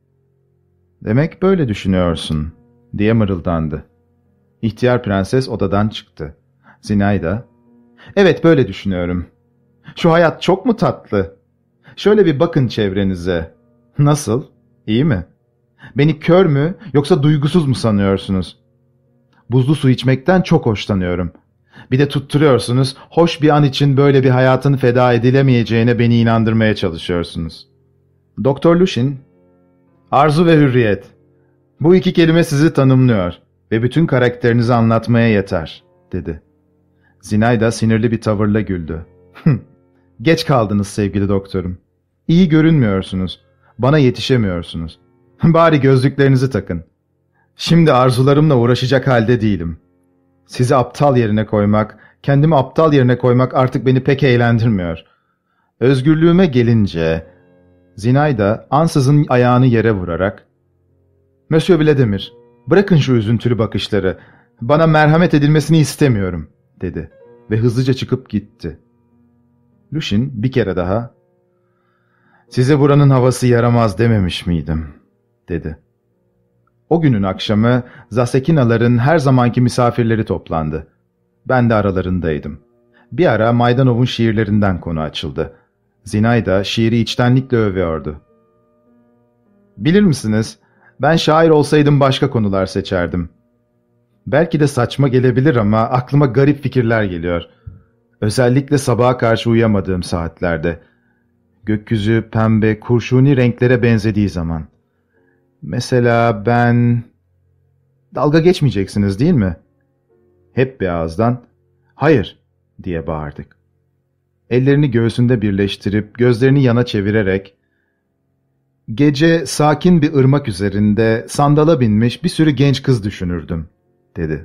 "Demek böyle düşünüyorsun," diye mırıldandı. İhtiyar prenses odadan çıktı. Zinayda, "Evet böyle düşünüyorum. Şu hayat çok mu tatlı? Şöyle bir bakın çevrenize. Nasıl? İyi mi? Beni kör mü yoksa duygusuz mu sanıyorsunuz? Buzlu su içmekten çok hoşlanıyorum. Bir de tutturuyorsunuz, hoş bir an için böyle bir hayatın feda edilemeyeceğine beni inandırmaya çalışıyorsunuz." Doktor Lushin, "Arzu ve hürriyet. Bu iki kelime sizi tanımlıyor ve bütün karakterinizi anlatmaya yeter," dedi. Zinayda sinirli bir tavırla güldü. "Geç kaldınız sevgili doktorum. İyi görünmüyorsunuz. Bana yetişemiyorsunuz. Bari gözlüklerinizi takın. Şimdi arzularımla uğraşacak halde değilim. Sizi aptal yerine koymak, kendimi aptal yerine koymak artık beni pek eğlendirmiyor. Özgürlüğüme gelince..." Zinayda ansızın ayağını yere vurarak, "Monsieur Vladimir, bırakın şu üzüntülü bakışları. Bana merhamet edilmesini istemiyorum," dedi ve hızlıca çıkıp gitti. Lushin bir kere daha, "Size buranın havası yaramaz dememiş miydim?" dedi. O günün akşamı Zasekinaların her zamanki misafirleri toplandı. Ben de aralarındaydım. Bir ara Maydanov'un şiirlerinden konu açıldı. Zinayda şiiri içtenlikle övüyordu. "Bilir misiniz, ben şair olsaydım başka konular seçerdim. Belki de saçma gelebilir ama aklıma garip fikirler geliyor. Özellikle sabaha karşı uyuyamadığım saatlerde. Gökyüzü pembe, kurşuni renklere benzediği zaman. Mesela ben... Dalga geçmeyeceksiniz değil mi?" Hep bir ağızdan, "Hayır," diye bağırdık. Ellerini göğsünde birleştirip gözlerini yana çevirerek, "Gece sakin bir ırmak üzerinde sandala binmiş bir sürü genç kız düşünürdüm," dedi.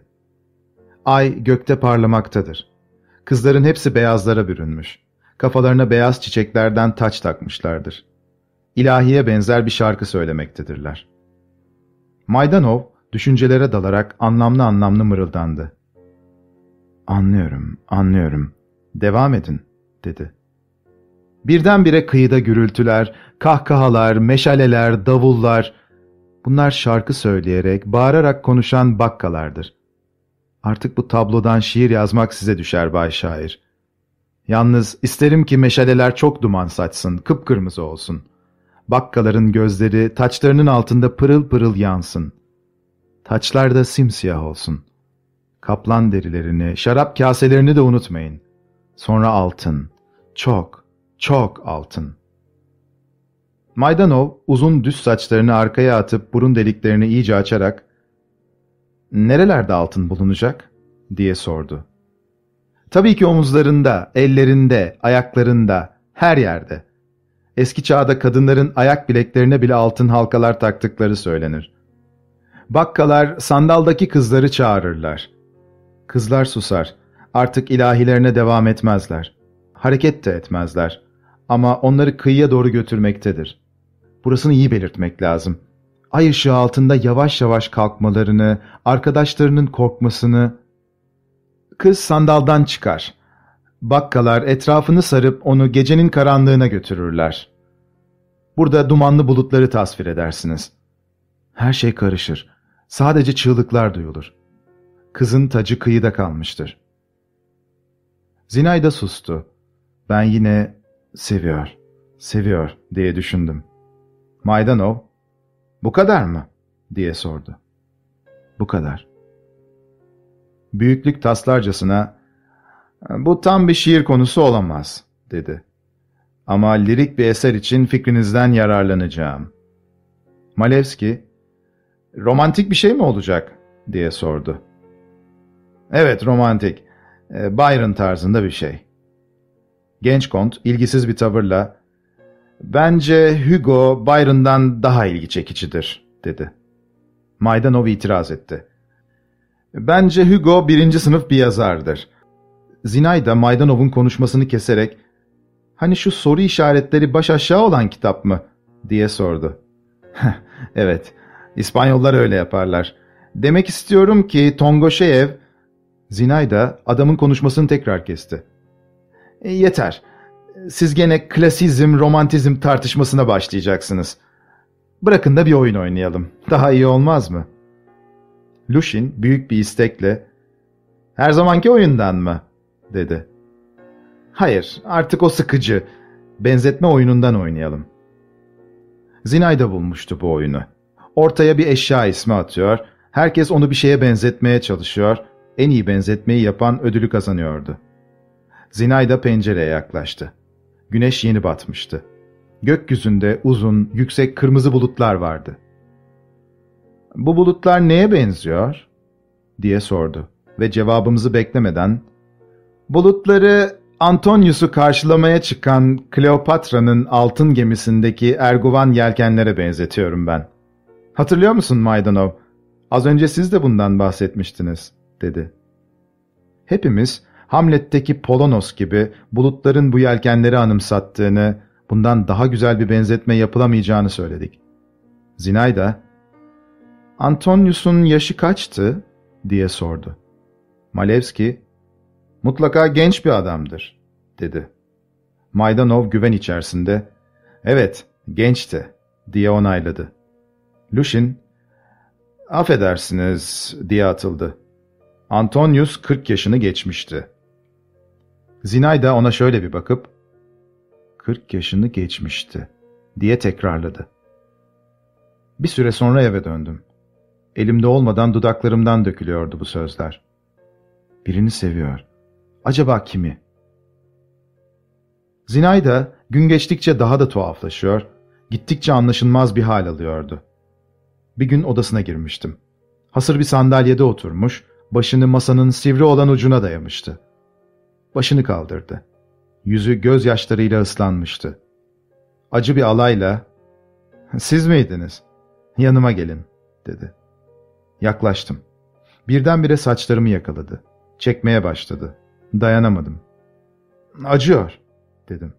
Ay gökte parlamaktadır. Kızların hepsi beyazlara bürünmüş. Kafalarına beyaz çiçeklerden taç takmışlardır. İlahiye benzer bir şarkı söylemektedirler. Maydanov düşüncelere dalarak anlamlı anlamlı mırıldandı. Anlıyorum, anlıyorum. Devam edin, dedi. Birdenbire kıyıda gürültüler, kahkahalar, meşaleler, davullar. Bunlar şarkı söyleyerek, bağırarak konuşan bakkalardır. Artık bu tablodan şiir yazmak size düşer Bay Şair. Yalnız isterim ki meşaleler çok duman saçsın, kıpkırmızı olsun. Bakkaların gözleri taçlarının altında pırıl pırıl yansın. Taçlar da simsiyah olsun. Kaplan derilerini, şarap kaselerini de unutmayın. Sonra altın, çok, çok altın. Maydanov uzun düz saçlarını arkaya atıp burun deliklerini iyice açarak "Nerelerde altın bulunacak?" diye sordu. Tabii ki omuzlarında, ellerinde, ayaklarında, her yerde. Eski çağda kadınların ayak bileklerine bile altın halkalar taktıkları söylenir. Bakkalar sandaldaki kızları çağırırlar. Kızlar susar. Artık ilahilerine devam etmezler. Hareket de etmezler. Ama onları kıyıya doğru götürmektedir. Burasını iyi belirtmek lazım. Ay ışığı altında yavaş yavaş kalkmalarını, arkadaşlarının korkmasını... Kız sandaldan çıkar. Bakkalar etrafını sarıp onu gecenin karanlığına götürürler. Burada dumanlı bulutları tasvir edersiniz. Her şey karışır. Sadece çığlıklar duyulur. Kızın tacı kıyıda kalmıştır. Zinayda sustu. Ben yine seviyor, seviyor diye düşündüm. Maydanov, bu kadar mı? Diye sordu. Bu kadar. Büyüklük taslarcasına, bu tam bir şiir konusu olamaz, dedi. Ama lirik bir eser için fikrinizden yararlanacağım. Malevski, romantik bir şey mi olacak? Diye sordu. Evet, romantik. Byron tarzında bir şey. Genç kont ilgisiz bir tavırla, bence Hugo Byron'dan daha ilgi çekicidir, dedi. Maydanov itiraz etti. Bence Hugo birinci sınıf bir yazardır. Zinayda Maydanov'un konuşmasını keserek, hani şu soru işaretleri baş aşağı olan kitap mı? Diye sordu. Evet, İspanyollar öyle yaparlar. Demek istiyorum ki Tongoşeyev... Zinayda adamın konuşmasını tekrar kesti. E, yeter. Siz gene klasizm, romantizm tartışmasına başlayacaksınız. Bırakın da bir oyun oynayalım. Daha iyi olmaz mı? Lushin büyük bir istekle, her zamanki oyundan mı? Dedi. Hayır, artık o sıkıcı. Benzetme oyunundan oynayalım. Zinayda bulmuştu bu oyunu. Ortaya bir eşya ismi atıyor, herkes onu bir şeye benzetmeye çalışıyor, en iyi benzetmeyi yapan ödülü kazanıyordu. Zinayda pencereye yaklaştı. Güneş yeni batmıştı. Gökyüzünde uzun, yüksek kırmızı bulutlar vardı. "Bu bulutlar neye benziyor?" diye sordu ve cevabımızı beklemeden, "Bulutları Antonius'u karşılamaya çıkan Kleopatra'nın altın gemisindeki Erguvan yelkenlere benzetiyorum ben. Hatırlıyor musun Maydanov? Az önce siz de bundan bahsetmiştiniz," dedi. Hepimiz Hamlet'teki Polonos gibi bulutların bu yelkenleri anımsattığını, bundan daha güzel bir benzetme yapılamayacağını söyledik. Zinayda, "Antonius'un yaşı kaçtı?" diye sordu. Malevski, "Mutlaka genç bir adamdır," dedi. Maydanov güven içerisinde, "Evet, gençti," diye onayladı. Lushin, "Affedersiniz," diye atıldı. Antonius kırk yaşını geçmişti. Zinayda ona şöyle bir bakıp, "Kırk yaşını geçmişti," diye tekrarladı. Bir süre sonra eve döndüm. Elimde olmadan dudaklarımdan dökülüyordu bu sözler. Birini seviyor. Acaba kimi? Zinayda gün geçtikçe daha da tuhaflaşıyor, gittikçe anlaşılmaz bir hal alıyordu. Bir gün odasına girmiştim. Hasır bir sandalyede oturmuş, başını masanın sivri olan ucuna dayamıştı. Başını kaldırdı. Yüzü gözyaşlarıyla ıslanmıştı. Acı bir alayla, "Siz miydiniz? Yanıma gelin," dedi. Yaklaştım. Birdenbire saçlarımı yakaladı. Çekmeye başladı. Dayanamadım. "Acıyor," dedim.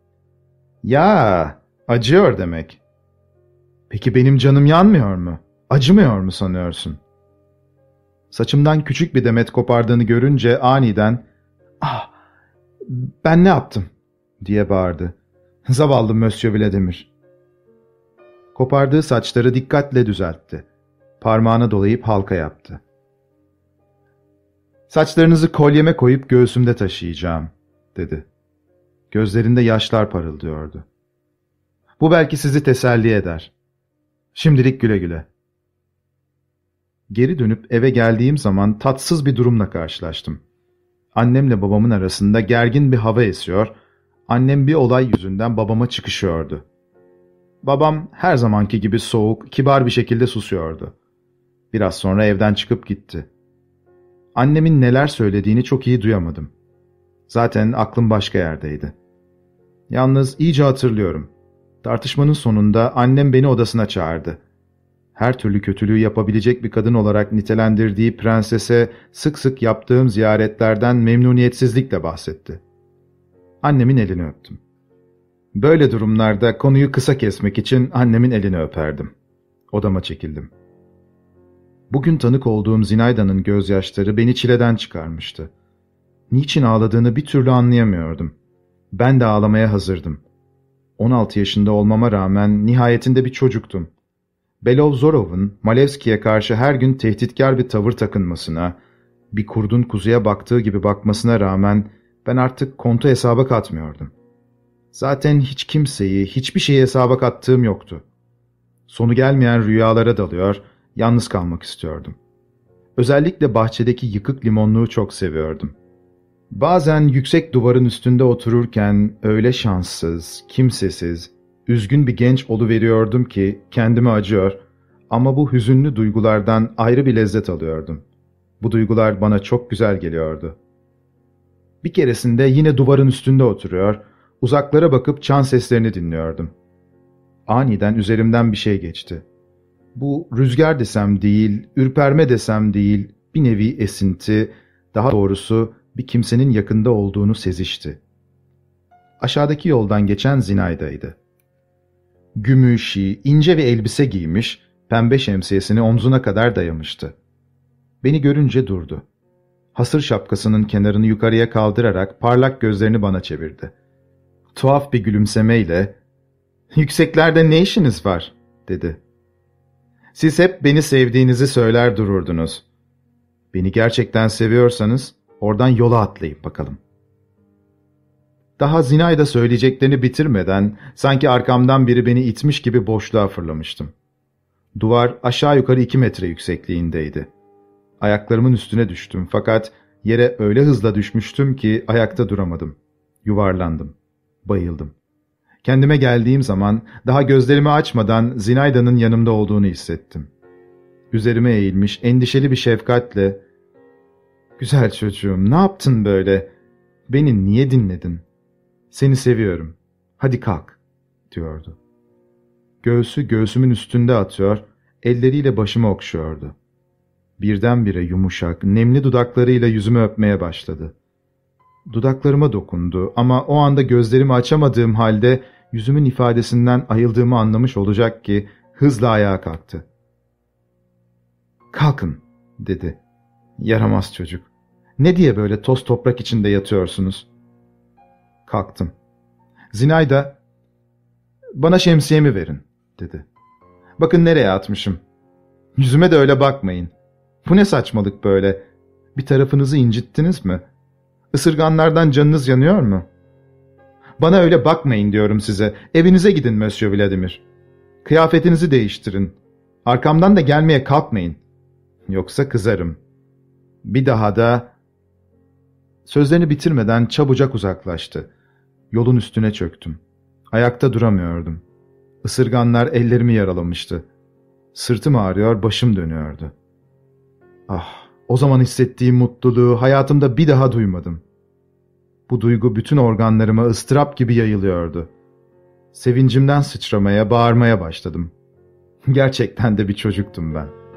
"Ya, acıyor demek. Peki benim canım yanmıyor mu? Acımıyor mu sanıyorsun?" Saçımdan küçük bir demet kopardığını görünce aniden "Ah, ben ne yaptım?" diye bağırdı. Zavallı Monsieur Vladimir. Kopardığı saçları dikkatle düzeltti. Parmağına dolayıp halka yaptı. "Saçlarınızı kolyeme koyup göğsümde taşıyacağım," dedi. Gözlerinde yaşlar parıldıyordu. "Bu belki sizi teselli eder. Şimdilik güle güle." Geri dönüp eve geldiğim zaman tatsız bir durumla karşılaştım. Annemle babamın arasında gergin bir hava esiyor, annem bir olay yüzünden babama çıkışıyordu. Babam her zamanki gibi soğuk, kibar bir şekilde susuyordu. Biraz sonra evden çıkıp gitti. Annemin neler söylediğini çok iyi duyamadım. Zaten aklım başka yerdeydi. Yalnız iyice hatırlıyorum. Tartışmanın sonunda annem beni odasına çağırdı. Her türlü kötülüğü yapabilecek bir kadın olarak nitelendirdiği prensese sık sık yaptığım ziyaretlerden memnuniyetsizlikle bahsetti. Annemin elini öptüm. Böyle durumlarda konuyu kısa kesmek için annemin elini öperdim. Odama çekildim. Bugün tanık olduğum Zinayda'nın gözyaşları beni çileden çıkarmıştı. Niçin ağladığını bir türlü anlayamıyordum. Ben de ağlamaya hazırdım. on altı yaşında olmama rağmen nihayetinde bir çocuktum. Belozorov'un Malevski'ye karşı her gün tehditkar bir tavır takınmasına, bir kurdun kuzuya baktığı gibi bakmasına rağmen ben artık kontu hesaba katmıyordum. Zaten hiç kimseyi, hiçbir şeyi hesaba kattığım yoktu. Sonu gelmeyen rüyalara dalıyor, yalnız kalmak istiyordum. Özellikle bahçedeki yıkık limonluğu çok seviyordum. Bazen yüksek duvarın üstünde otururken öyle şanssız, kimsesiz, üzgün bir genç oluveriyordum ki kendime acıyor ama bu hüzünlü duygulardan ayrı bir lezzet alıyordum. Bu duygular bana çok güzel geliyordu. Bir keresinde yine duvarın üstünde oturuyor, uzaklara bakıp çan seslerini dinliyordum. Aniden üzerimden bir şey geçti. Bu rüzgar desem değil, ürperme desem değil, bir nevi esinti, daha doğrusu bir kimsenin yakında olduğunu sezişti. Aşağıdaki yoldan geçen Zinayda'ydı. Gümüşi, ince bir elbise giymiş, pembe şemsiyesini omzuna kadar dayamıştı. Beni görünce durdu. Hasır şapkasının kenarını yukarıya kaldırarak parlak gözlerini bana çevirdi. Tuhaf bir gülümsemeyle, "Yükseklerde ne işiniz var?" dedi. "Siz hep beni sevdiğinizi söyler dururdunuz. Beni gerçekten seviyorsanız oradan yola atlayıp bakalım." Daha Zinayda söyleyeceklerini bitirmeden sanki arkamdan biri beni itmiş gibi boşluğa fırlamıştım. Duvar aşağı yukarı iki metre yüksekliğindeydi. Ayaklarımın üstüne düştüm fakat yere öyle hızla düşmüştüm ki ayakta duramadım. Yuvarlandım. Bayıldım. Kendime geldiğim zaman daha gözlerimi açmadan Zinayda'nın yanımda olduğunu hissettim. Üzerime eğilmiş endişeli bir şefkatle "Güzel çocuğum, ne yaptın böyle? Beni niye dinledin? Seni seviyorum. Hadi kalk," diyordu. Göğsü göğsümün üstünde atıyor, elleriyle başımı okşuyordu. Birdenbire yumuşak, nemli dudaklarıyla yüzümü öpmeye başladı. Dudaklarıma dokundu ama o anda gözlerimi açamadığım halde yüzümün ifadesinden ayıldığımı anlamış olacak ki hızla ayağa kalktı. "Kalkın," dedi. "Yaramaz çocuk. Ne diye böyle toz toprak içinde yatıyorsunuz?" Kalktım. Zinayda, "Bana şemsiyemi verin," dedi. "Bakın nereye atmışım. Yüzüme de öyle bakmayın. Bu ne saçmalık böyle? Bir tarafınızı incittiniz mi? Isırganlardan canınız yanıyor mu? Bana öyle bakmayın diyorum size. Evinize gidin Monsieur Vladimir. Kıyafetinizi değiştirin. Arkamdan da gelmeye kalkmayın. Yoksa kızarım. Bir daha da..." Sözlerini bitirmeden çabucak uzaklaştı. Yolun üstüne çöktüm. Ayakta duramıyordum. Isırganlar ellerimi yaralamıştı. Sırtım ağrıyor, başım dönüyordu. Ah, o zaman hissettiğim mutluluğu hayatımda bir daha duymadım. Bu duygu bütün organlarıma ıstırap gibi yayılıyordu. Sevincimden sıçramaya, bağırmaya başladım. Gerçekten de bir çocuktum ben.